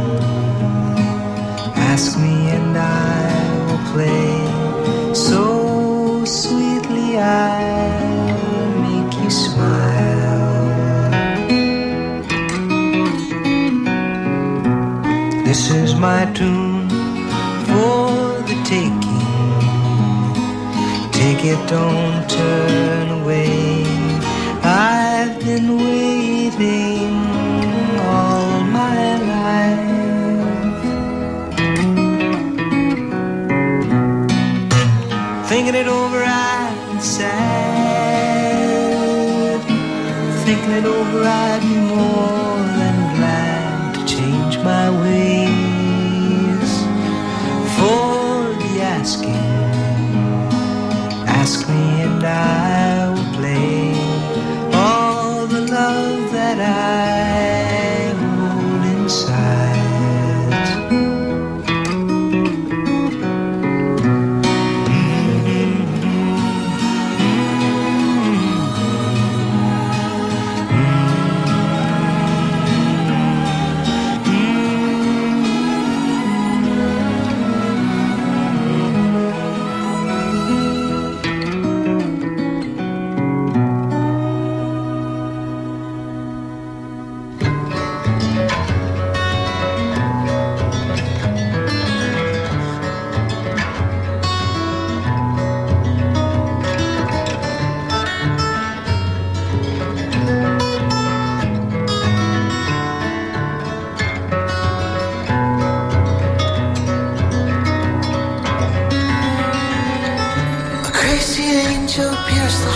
Ask me and I will play so sweetly I'll make you smile. This is my tune for the taking. Take it, don't turn away. I've been waiting all my life, thinking it over I'd sad, thinking it over I'd be more than glad to change my ways for the asking. Ask me and I will play all the love that I hold inside.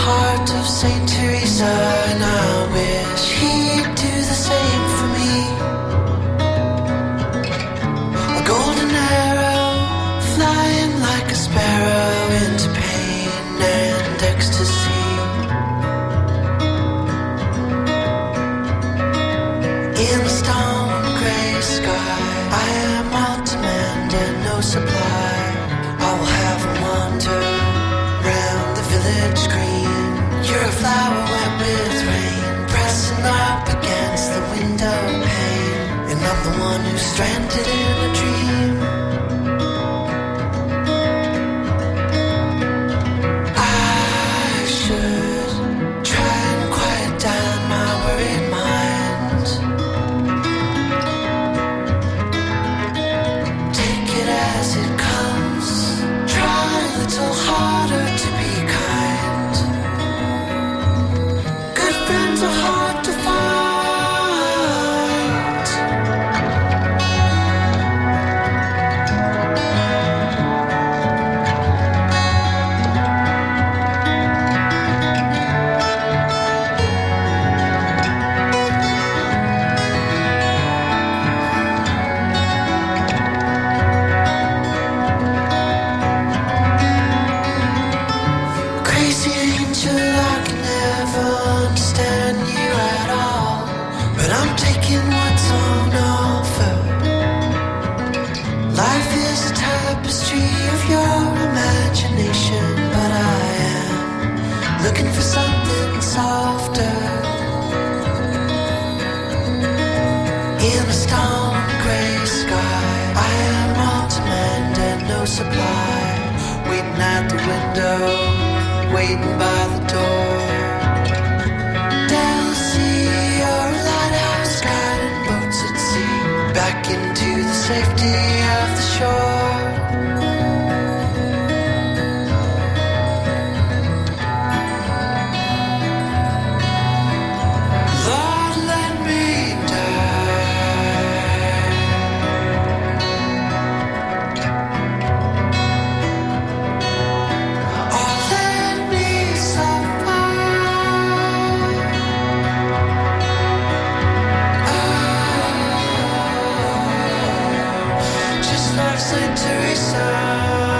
heart of Saint Teresa, and I wish he'd do the same for me. A golden arrow flying like a sparrow into pain and ecstasy. In the stone gray sky, I am all demand and no supply. I will have a wander round the village green. You're a flower wet with rain, pressing up against the window pane, and I'm the one who's stranded in a dream. I should try and quiet down my worried mind. Take it as it comes, try a little harder to be kind. Good friends are hard to find. Crazy angel, I can never understand you at all, but I'm taking what's on offer. Life is a tapestry of your imagination, but I am looking for something softer. In a stone gray sky, I am all demand and no supply. Waiting at the window, waiting by the door. Delsey, you're a lighthouse guiding boats at sea, back into the safety of the shore. Lord, let me die. Or let me suffer. Oh, just like Saint Teresa.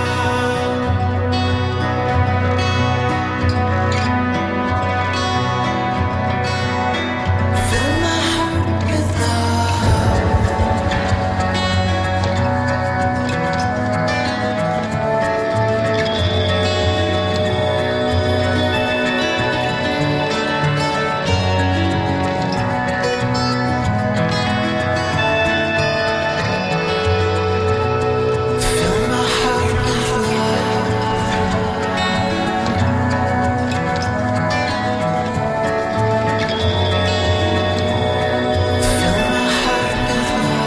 Fill my heart with love. Fill my heart with love. Fill my heart with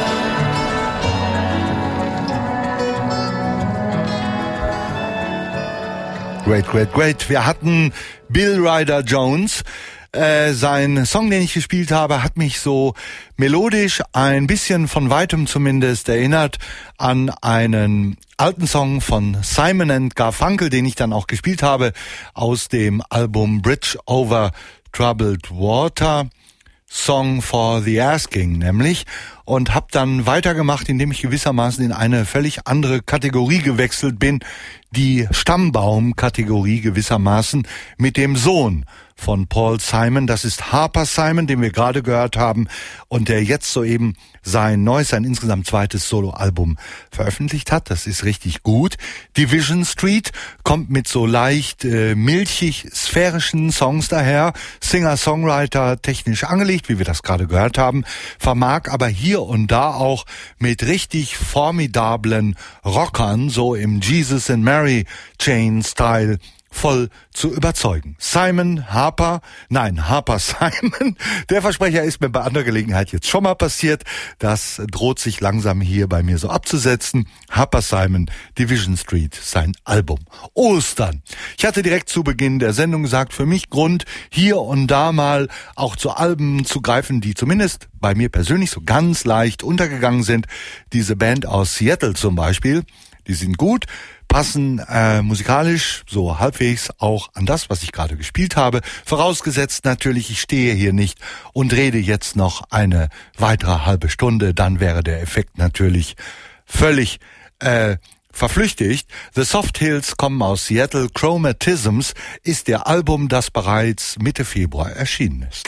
love.
Great, great, great. Wir hatten Bill Ryder Jones. Äh, sein Song, den ich gespielt habe, hat mich so melodisch ein bisschen von weitem zumindest erinnert an einen alten Song von Simon and Garfunkel, den ich dann auch gespielt habe aus dem Album Bridge Over Troubled Water. Song for the Asking nämlich, und habe dann weitergemacht, indem ich gewissermaßen in eine völlig andere Kategorie gewechselt bin, die Stammbaum-Kategorie gewissermaßen, mit dem Sohn von Paul Simon. Das ist Harper Simon, den wir gerade gehört haben und der jetzt soeben sein neues, sein insgesamt zweites Soloalbum veröffentlicht hat. Das ist richtig gut. Division Street kommt mit so leicht äh, milchig sphärischen Songs daher, Singer-Songwriter technisch angelegt, wie wir das gerade gehört haben, vermag aber hier und da auch mit richtig formidablen Rockern, so im Jesus and Mary Chain Style, voll zu überzeugen. Simon Harper, nein, Harper Simon, der Versprecher ist mir bei anderer Gelegenheit jetzt schon mal passiert. Das droht sich langsam hier bei mir so abzusetzen. Harper Simon, Division Street, sein Album. Ostern. Ich hatte direkt zu Beginn der Sendung gesagt, für mich Grund, hier und da mal auch zu Alben zu greifen, die zumindest bei mir persönlich so ganz leicht untergegangen sind. Diese Band aus Seattle zum Beispiel, die sind gut, passen äh, musikalisch so halbwegs auch an das, was ich gerade gespielt habe. Vorausgesetzt natürlich, ich stehe hier nicht und rede jetzt noch eine weitere halbe Stunde, dann wäre der Effekt natürlich völlig äh, verflüchtigt. The Soft Hills kommen aus Seattle. Chromatisms ist ihr Album, das bereits Mitte Februar erschienen ist.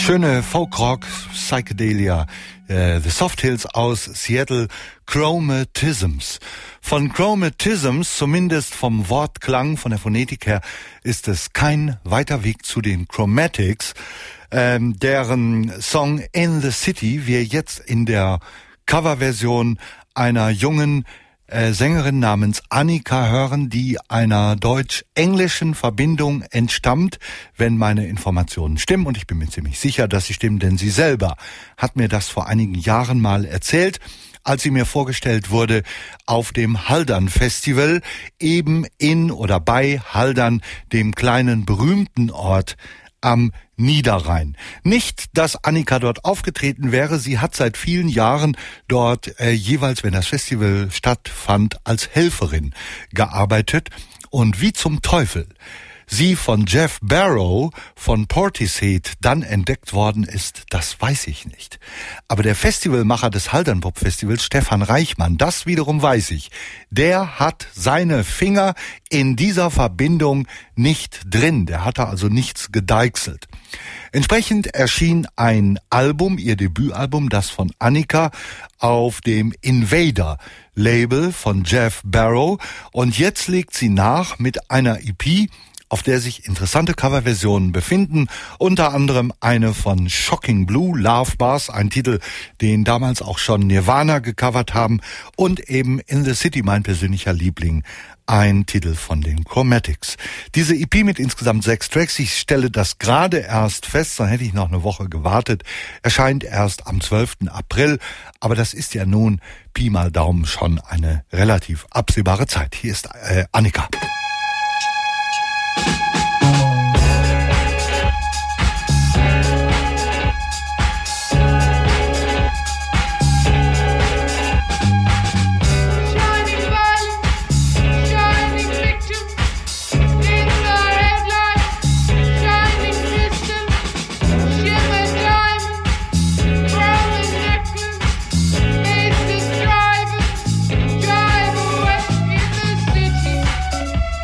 Schöne Folkrock, Psychedelia, äh, The Soft Hills aus Seattle, Chromatisms. Von Chromatisms, zumindest vom Wortklang, von der Phonetik her, ist es kein weiter Weg zu den Chromatics, ähm, deren Song In the City wir jetzt in der Coverversion einer jungen äh, Sängerin namens Annika hören, die einer deutsch-englischen Verbindung entstammt, wenn meine Informationen stimmen. Und ich bin mir ziemlich sicher, dass sie stimmen, denn sie selber hat mir das vor einigen Jahren mal erzählt, als sie mir vorgestellt wurde auf dem Haldern Festival, eben in oder bei Haldern, dem kleinen berühmten Ort am Niederrhein. Nicht, dass Annika dort aufgetreten wäre, sie hat seit vielen Jahren dort äh, jeweils, wenn das Festival stattfand, als Helferin gearbeitet. Und wie zum Teufel sie von Jeff Barrow von Portishead dann entdeckt worden ist, das weiß ich nicht. Aber der Festivalmacher des Haldern Pop Festivals, Stefan Reichmann, das wiederum weiß ich. Der hat seine Finger in dieser Verbindung nicht drin. Der hatte also nichts gedeichselt. Entsprechend erschien ein Album, ihr Debütalbum, das von Annika, auf dem Invader-Label von Jeff Barrow. Und jetzt legt sie nach mit einer E P, auf der sich interessante Coverversionen befinden, unter anderem eine von Shocking Blue, Love Bars, ein Titel, den damals auch schon Nirvana gecovert haben, und eben In the City, mein persönlicher Liebling, ein Titel von den Chromatics. Diese E P mit insgesamt sechs Tracks, ich stelle das gerade erst fest, dann hätte ich noch eine Woche gewartet, erscheint erst am zwölften April, aber das ist ja nun Pi mal Daumen schon eine relativ absehbare Zeit. Hier ist äh, Annika.
Drive away in the city.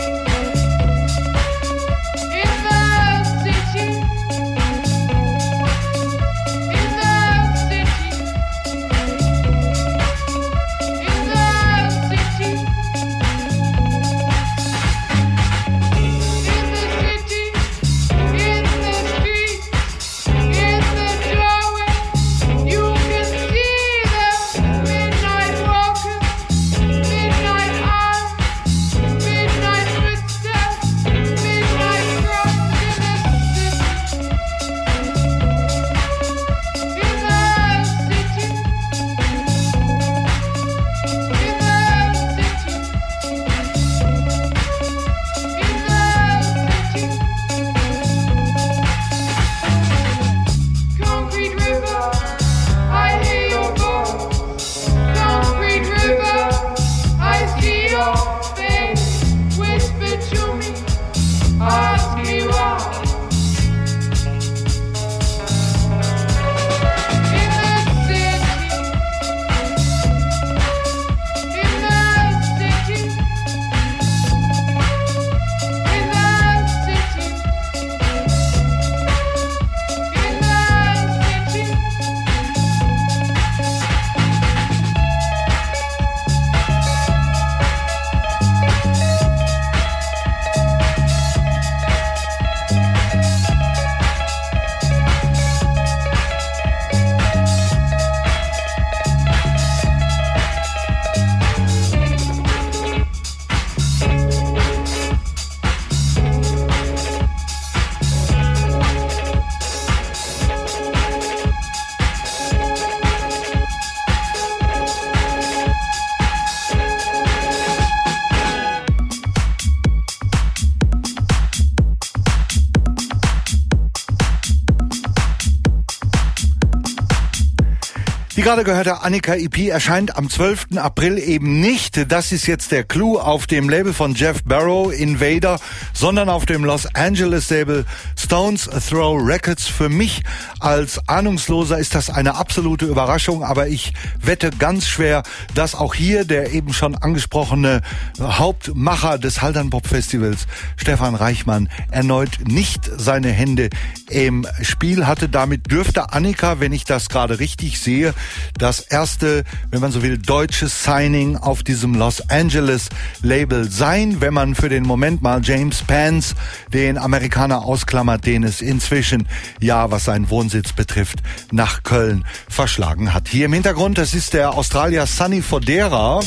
gerade gehörte Annika E P erscheint am zwölften April eben nicht, das ist jetzt der Clou, auf dem Label von Jeff Barrow, Invader, sondern auf dem Los Angeles Label Stones Throw Records. Für mich als Ahnungsloser ist das eine absolute Überraschung, aber ich wette ganz schwer, dass auch hier der eben schon angesprochene Hauptmacher des Haltern Pop Festivals, Stefan Reichmann, erneut nicht seine Hände im Spiel hatte. Damit dürfte Annika, wenn ich das gerade richtig sehe, das erste, wenn man so will, deutsche Signing auf diesem Los Angeles Label sein, wenn man für den Moment mal James Pance, den Amerikaner, ausklammert, den es inzwischen, ja, was seinen Wohnsitz betrifft, nach Köln verschlagen hat. Hier im Hintergrund, das ist der Australier Sonny Fodera.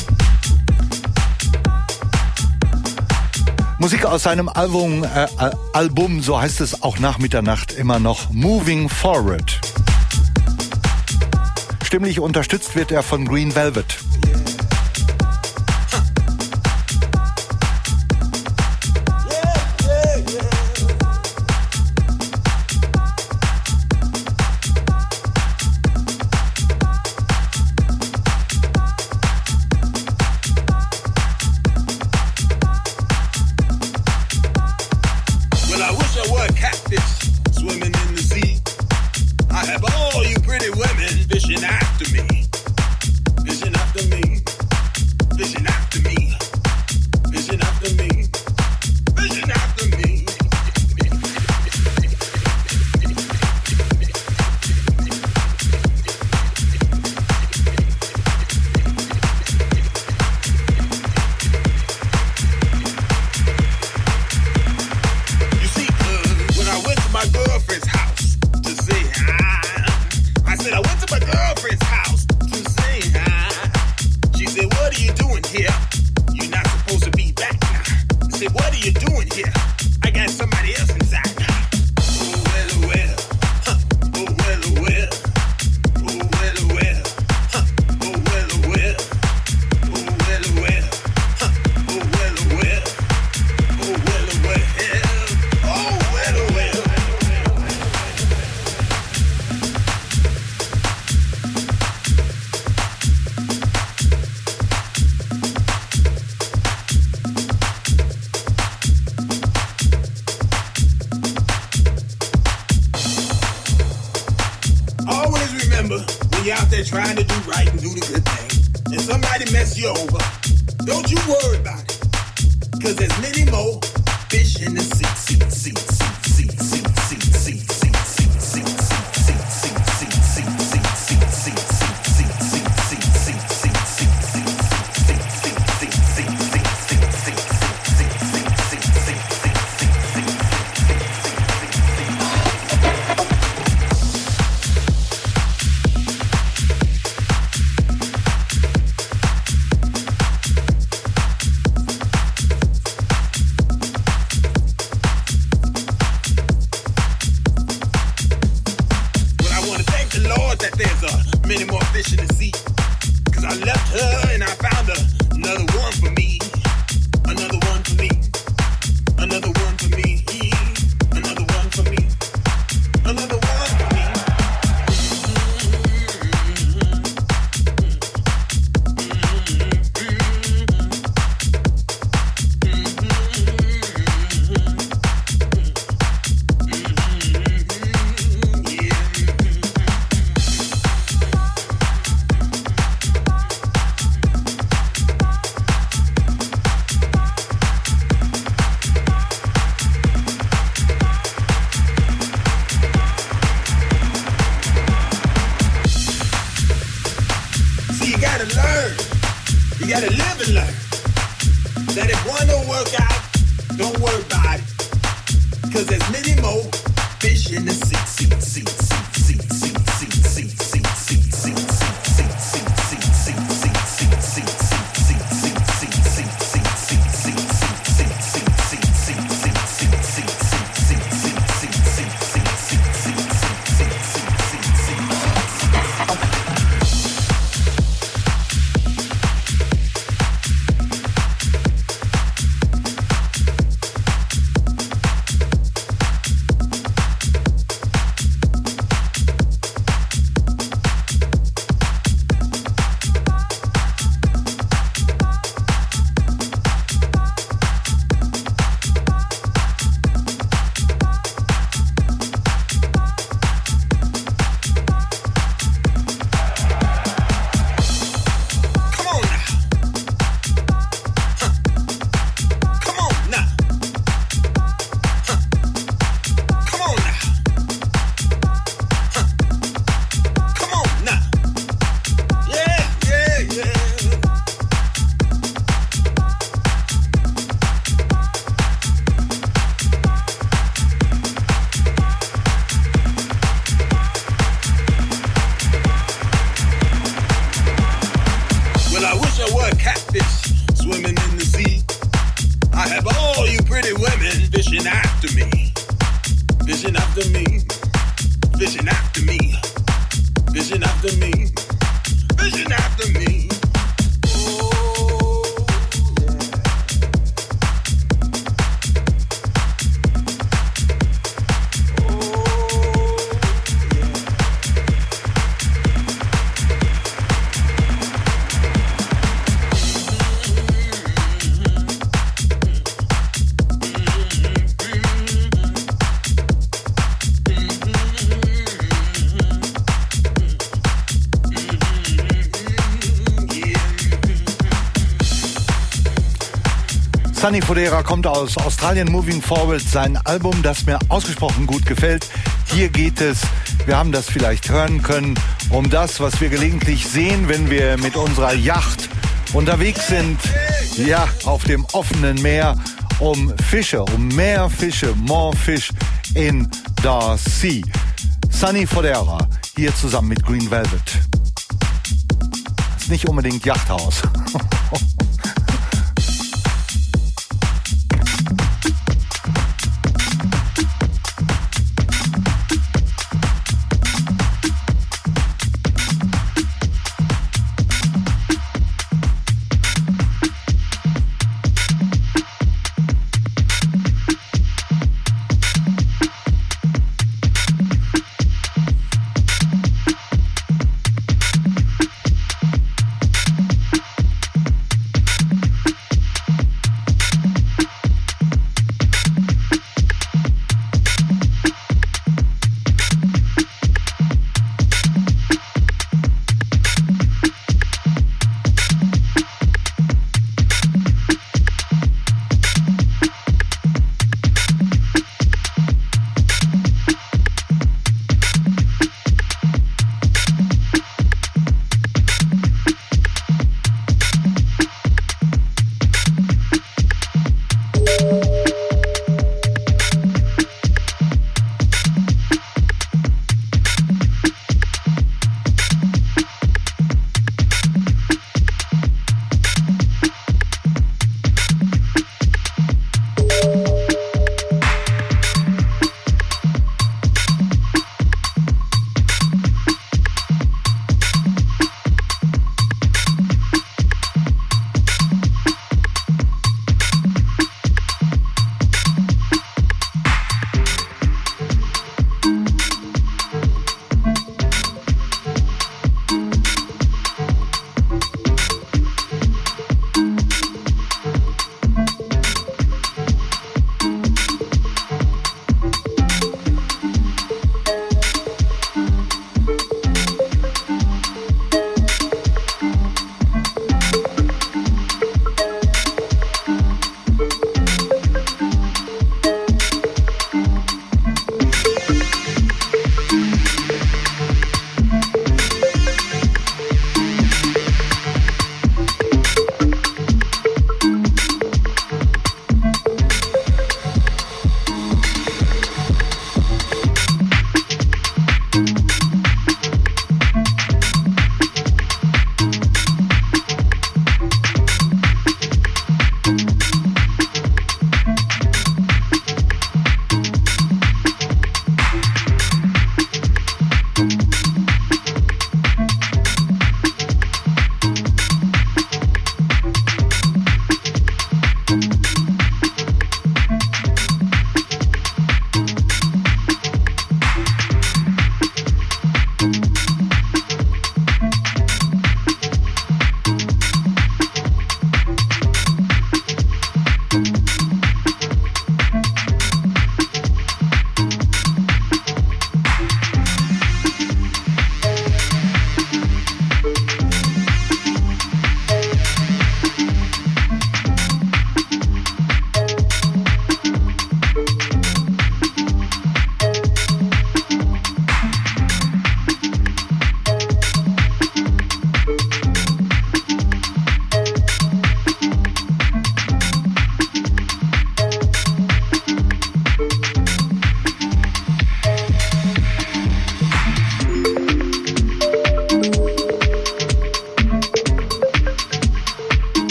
Musik aus seinem Album, äh, Album, so heißt es auch nach Mitternacht immer noch, Moving Forward. Stimmlich unterstützt wird er von Green Velvet.
after me, fishing after me, fishing after me, fishing after me.
Sonny Fodera kommt aus Australien, Moving Forward, sein Album, das mir ausgesprochen gut gefällt. Hier geht es, wir haben das vielleicht hören können, um das, was wir gelegentlich sehen, wenn wir mit unserer Yacht unterwegs sind, ja, auf dem offenen Meer, um Fische, um mehr Fische, more fish in the sea. Sonny Fodera, hier zusammen mit Green Velvet. Ist nicht unbedingt Yachthaus.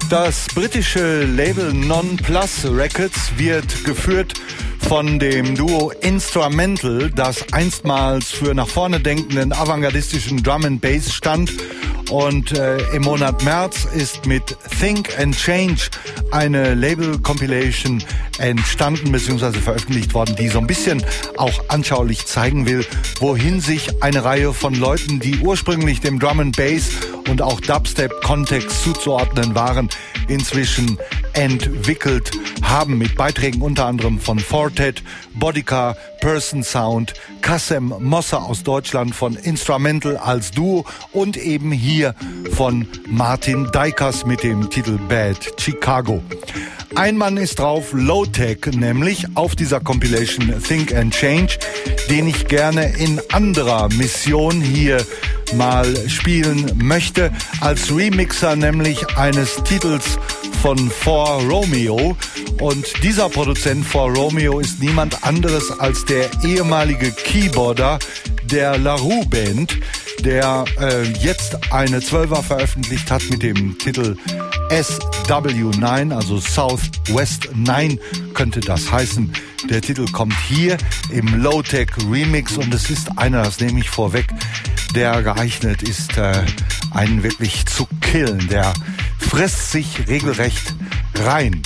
Das britische Label Non Plus Records wird geführt von dem Duo Instrumental, das einstmals für nach vorne denkenden avantgardistischen Drum and Bass stand. Und äh, im Monat März ist mit Think and Change eine Label-Compilation entstanden bzw. veröffentlicht worden, die so ein bisschen auch anschaulich zeigen will, wohin sich eine Reihe von Leuten, die ursprünglich dem Drum and Bass und auch Dubstep-Kontext zuzuordnen waren, inzwischen entwickelt haben, mit Beiträgen unter anderem von Fortet, Bodycar, Person Sound, Kassem Mossa aus Deutschland, von Instrumental als Duo und eben hier von Martin Deikas mit dem Titel Bad Chicago. Ein Mann ist drauf, Low-Tech, nämlich auf dieser Compilation Think and Change, den ich gerne in anderer Mission hier mal spielen möchte, als Remixer nämlich eines Titels von For Romeo. Und dieser Produzent For Romeo ist niemand anderes als der ehemalige Keyboarder der LaRue Band, der äh, jetzt eine Zwölfer veröffentlicht hat mit dem Titel S W neun, also Southwest neun könnte das heißen. Der Titel kommt hier im Low-Tech Remix und es ist einer, das nehme ich vorweg, der geeignet ist, äh, einen wirklich zu killen. Der frisst sich regelrecht rein.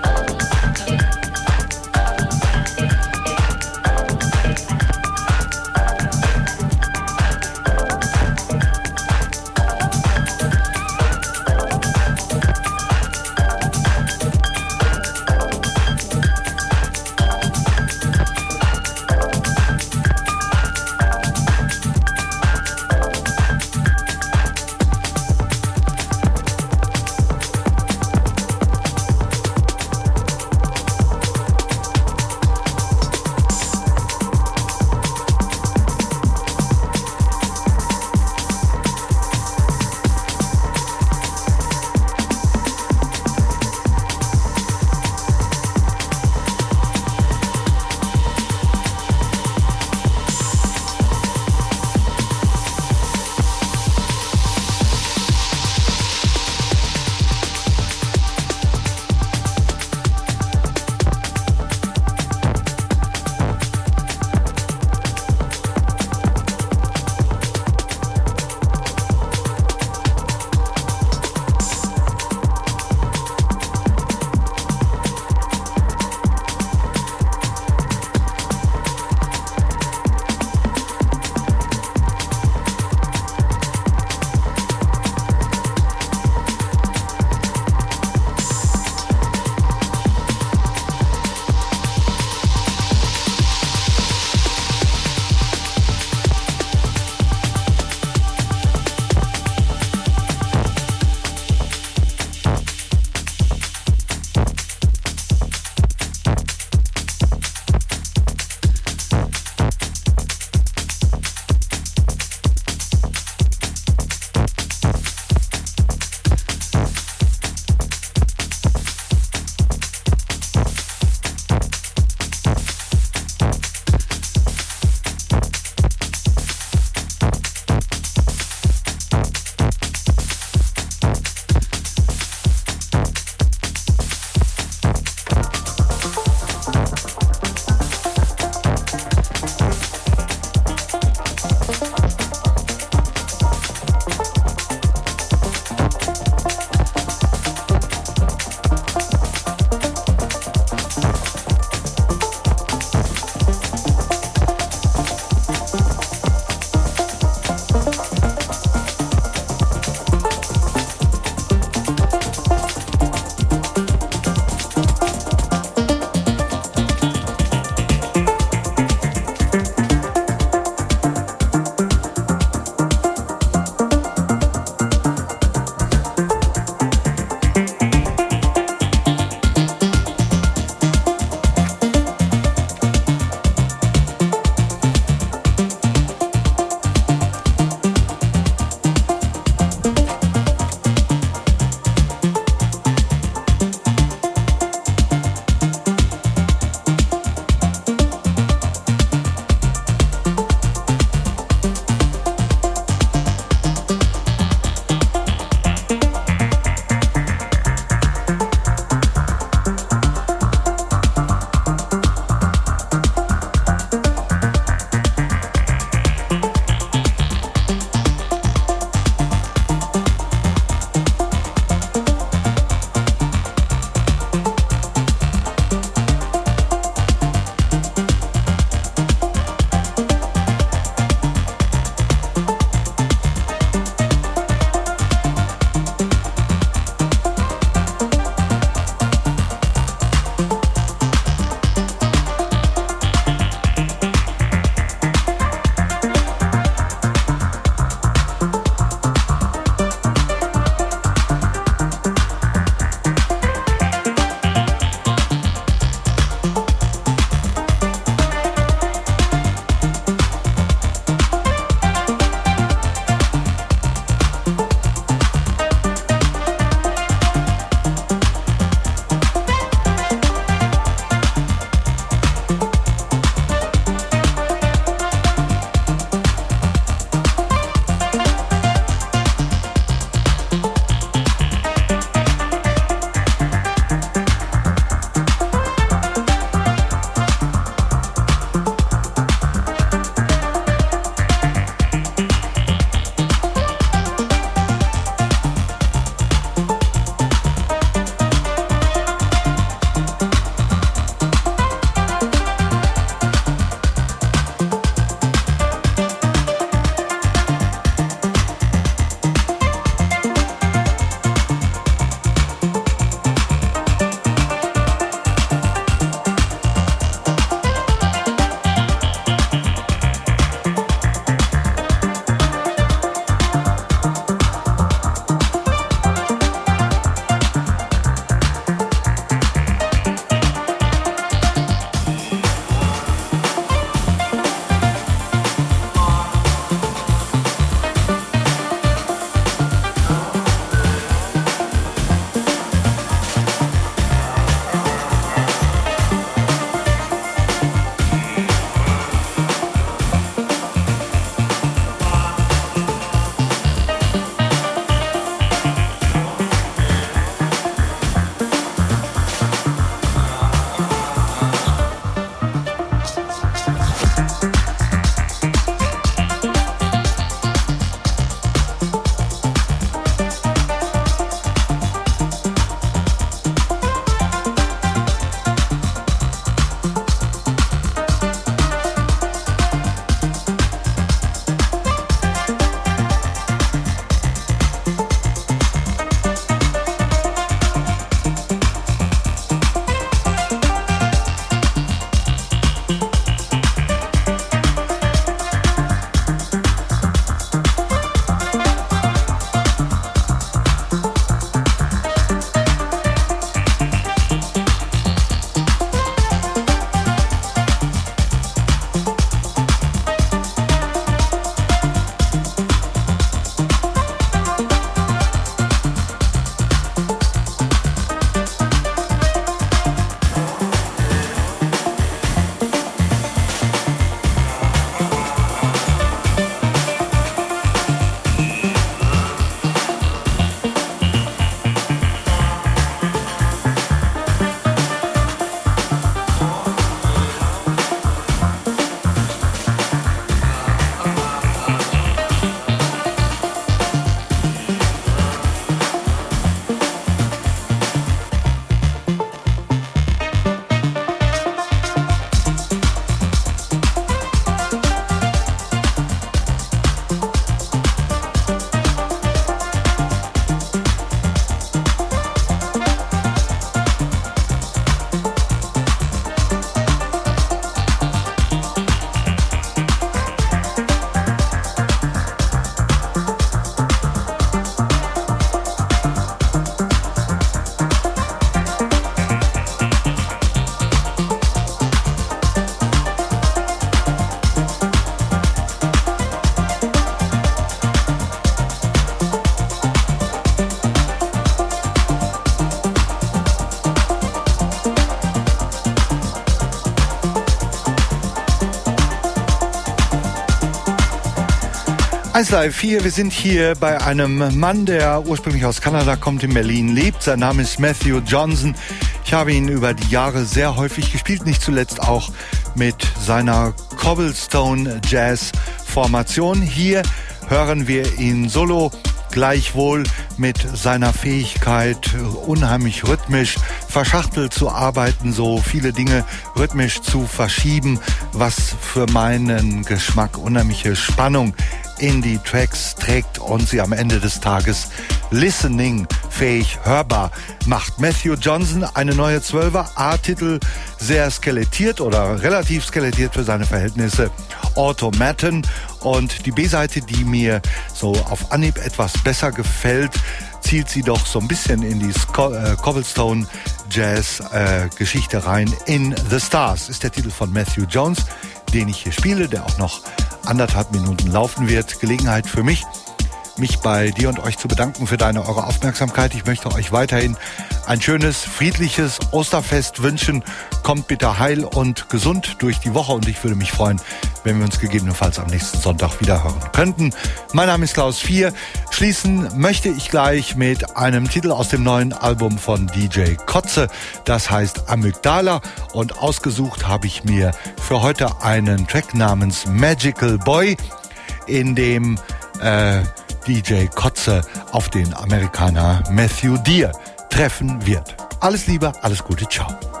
eins Live vier, wir sind hier bei einem Mann, der ursprünglich aus Kanada kommt, in Berlin lebt. Sein Name ist Matthew Johnson. Ich habe ihn über die Jahre sehr häufig gespielt, nicht zuletzt auch mit seiner Cobblestone Jazz Formation. Hier hören wir ihn solo, gleichwohl mit seiner Fähigkeit, unheimlich rhythmisch verschachtelt zu arbeiten, so viele Dinge rhythmisch zu verschieben, was für meinen Geschmack unheimliche Spannung in die Tracks trägt und sie am Ende des Tages listening-fähig hörbar macht. Matthew Johnson, eine neue Zwölfer, A-Titel, sehr skelettiert oder relativ skelettiert für seine Verhältnisse, Automaton. Und die B-Seite, die mir so auf Anhieb etwas besser gefällt, zielt sie doch so ein bisschen in die Sco- äh, Cobblestone Jazz äh, Geschichte rein. In the Stars ist der Titel von Matthew Jones, den ich hier spiele, der auch noch anderthalb Minuten laufen wird. Gelegenheit für mich, mich bei dir und euch zu bedanken für deine, eure Aufmerksamkeit. Ich möchte euch weiterhin ein schönes, friedliches Osterfest wünschen. Kommt bitte heil und gesund durch die Woche und ich würde mich freuen, wenn wir uns gegebenenfalls am nächsten Sonntag wieder hören könnten. Mein Name ist Klaus vier. Schließen möchte ich gleich mit einem Titel aus dem neuen Album von D J Kotze. Das heißt Amygdala und ausgesucht habe ich mir für heute einen Track namens Magical Boy, in dem äh, D J Kotze auf den Amerikaner Matthew Deere treffen wird. Alles Liebe, alles Gute, ciao.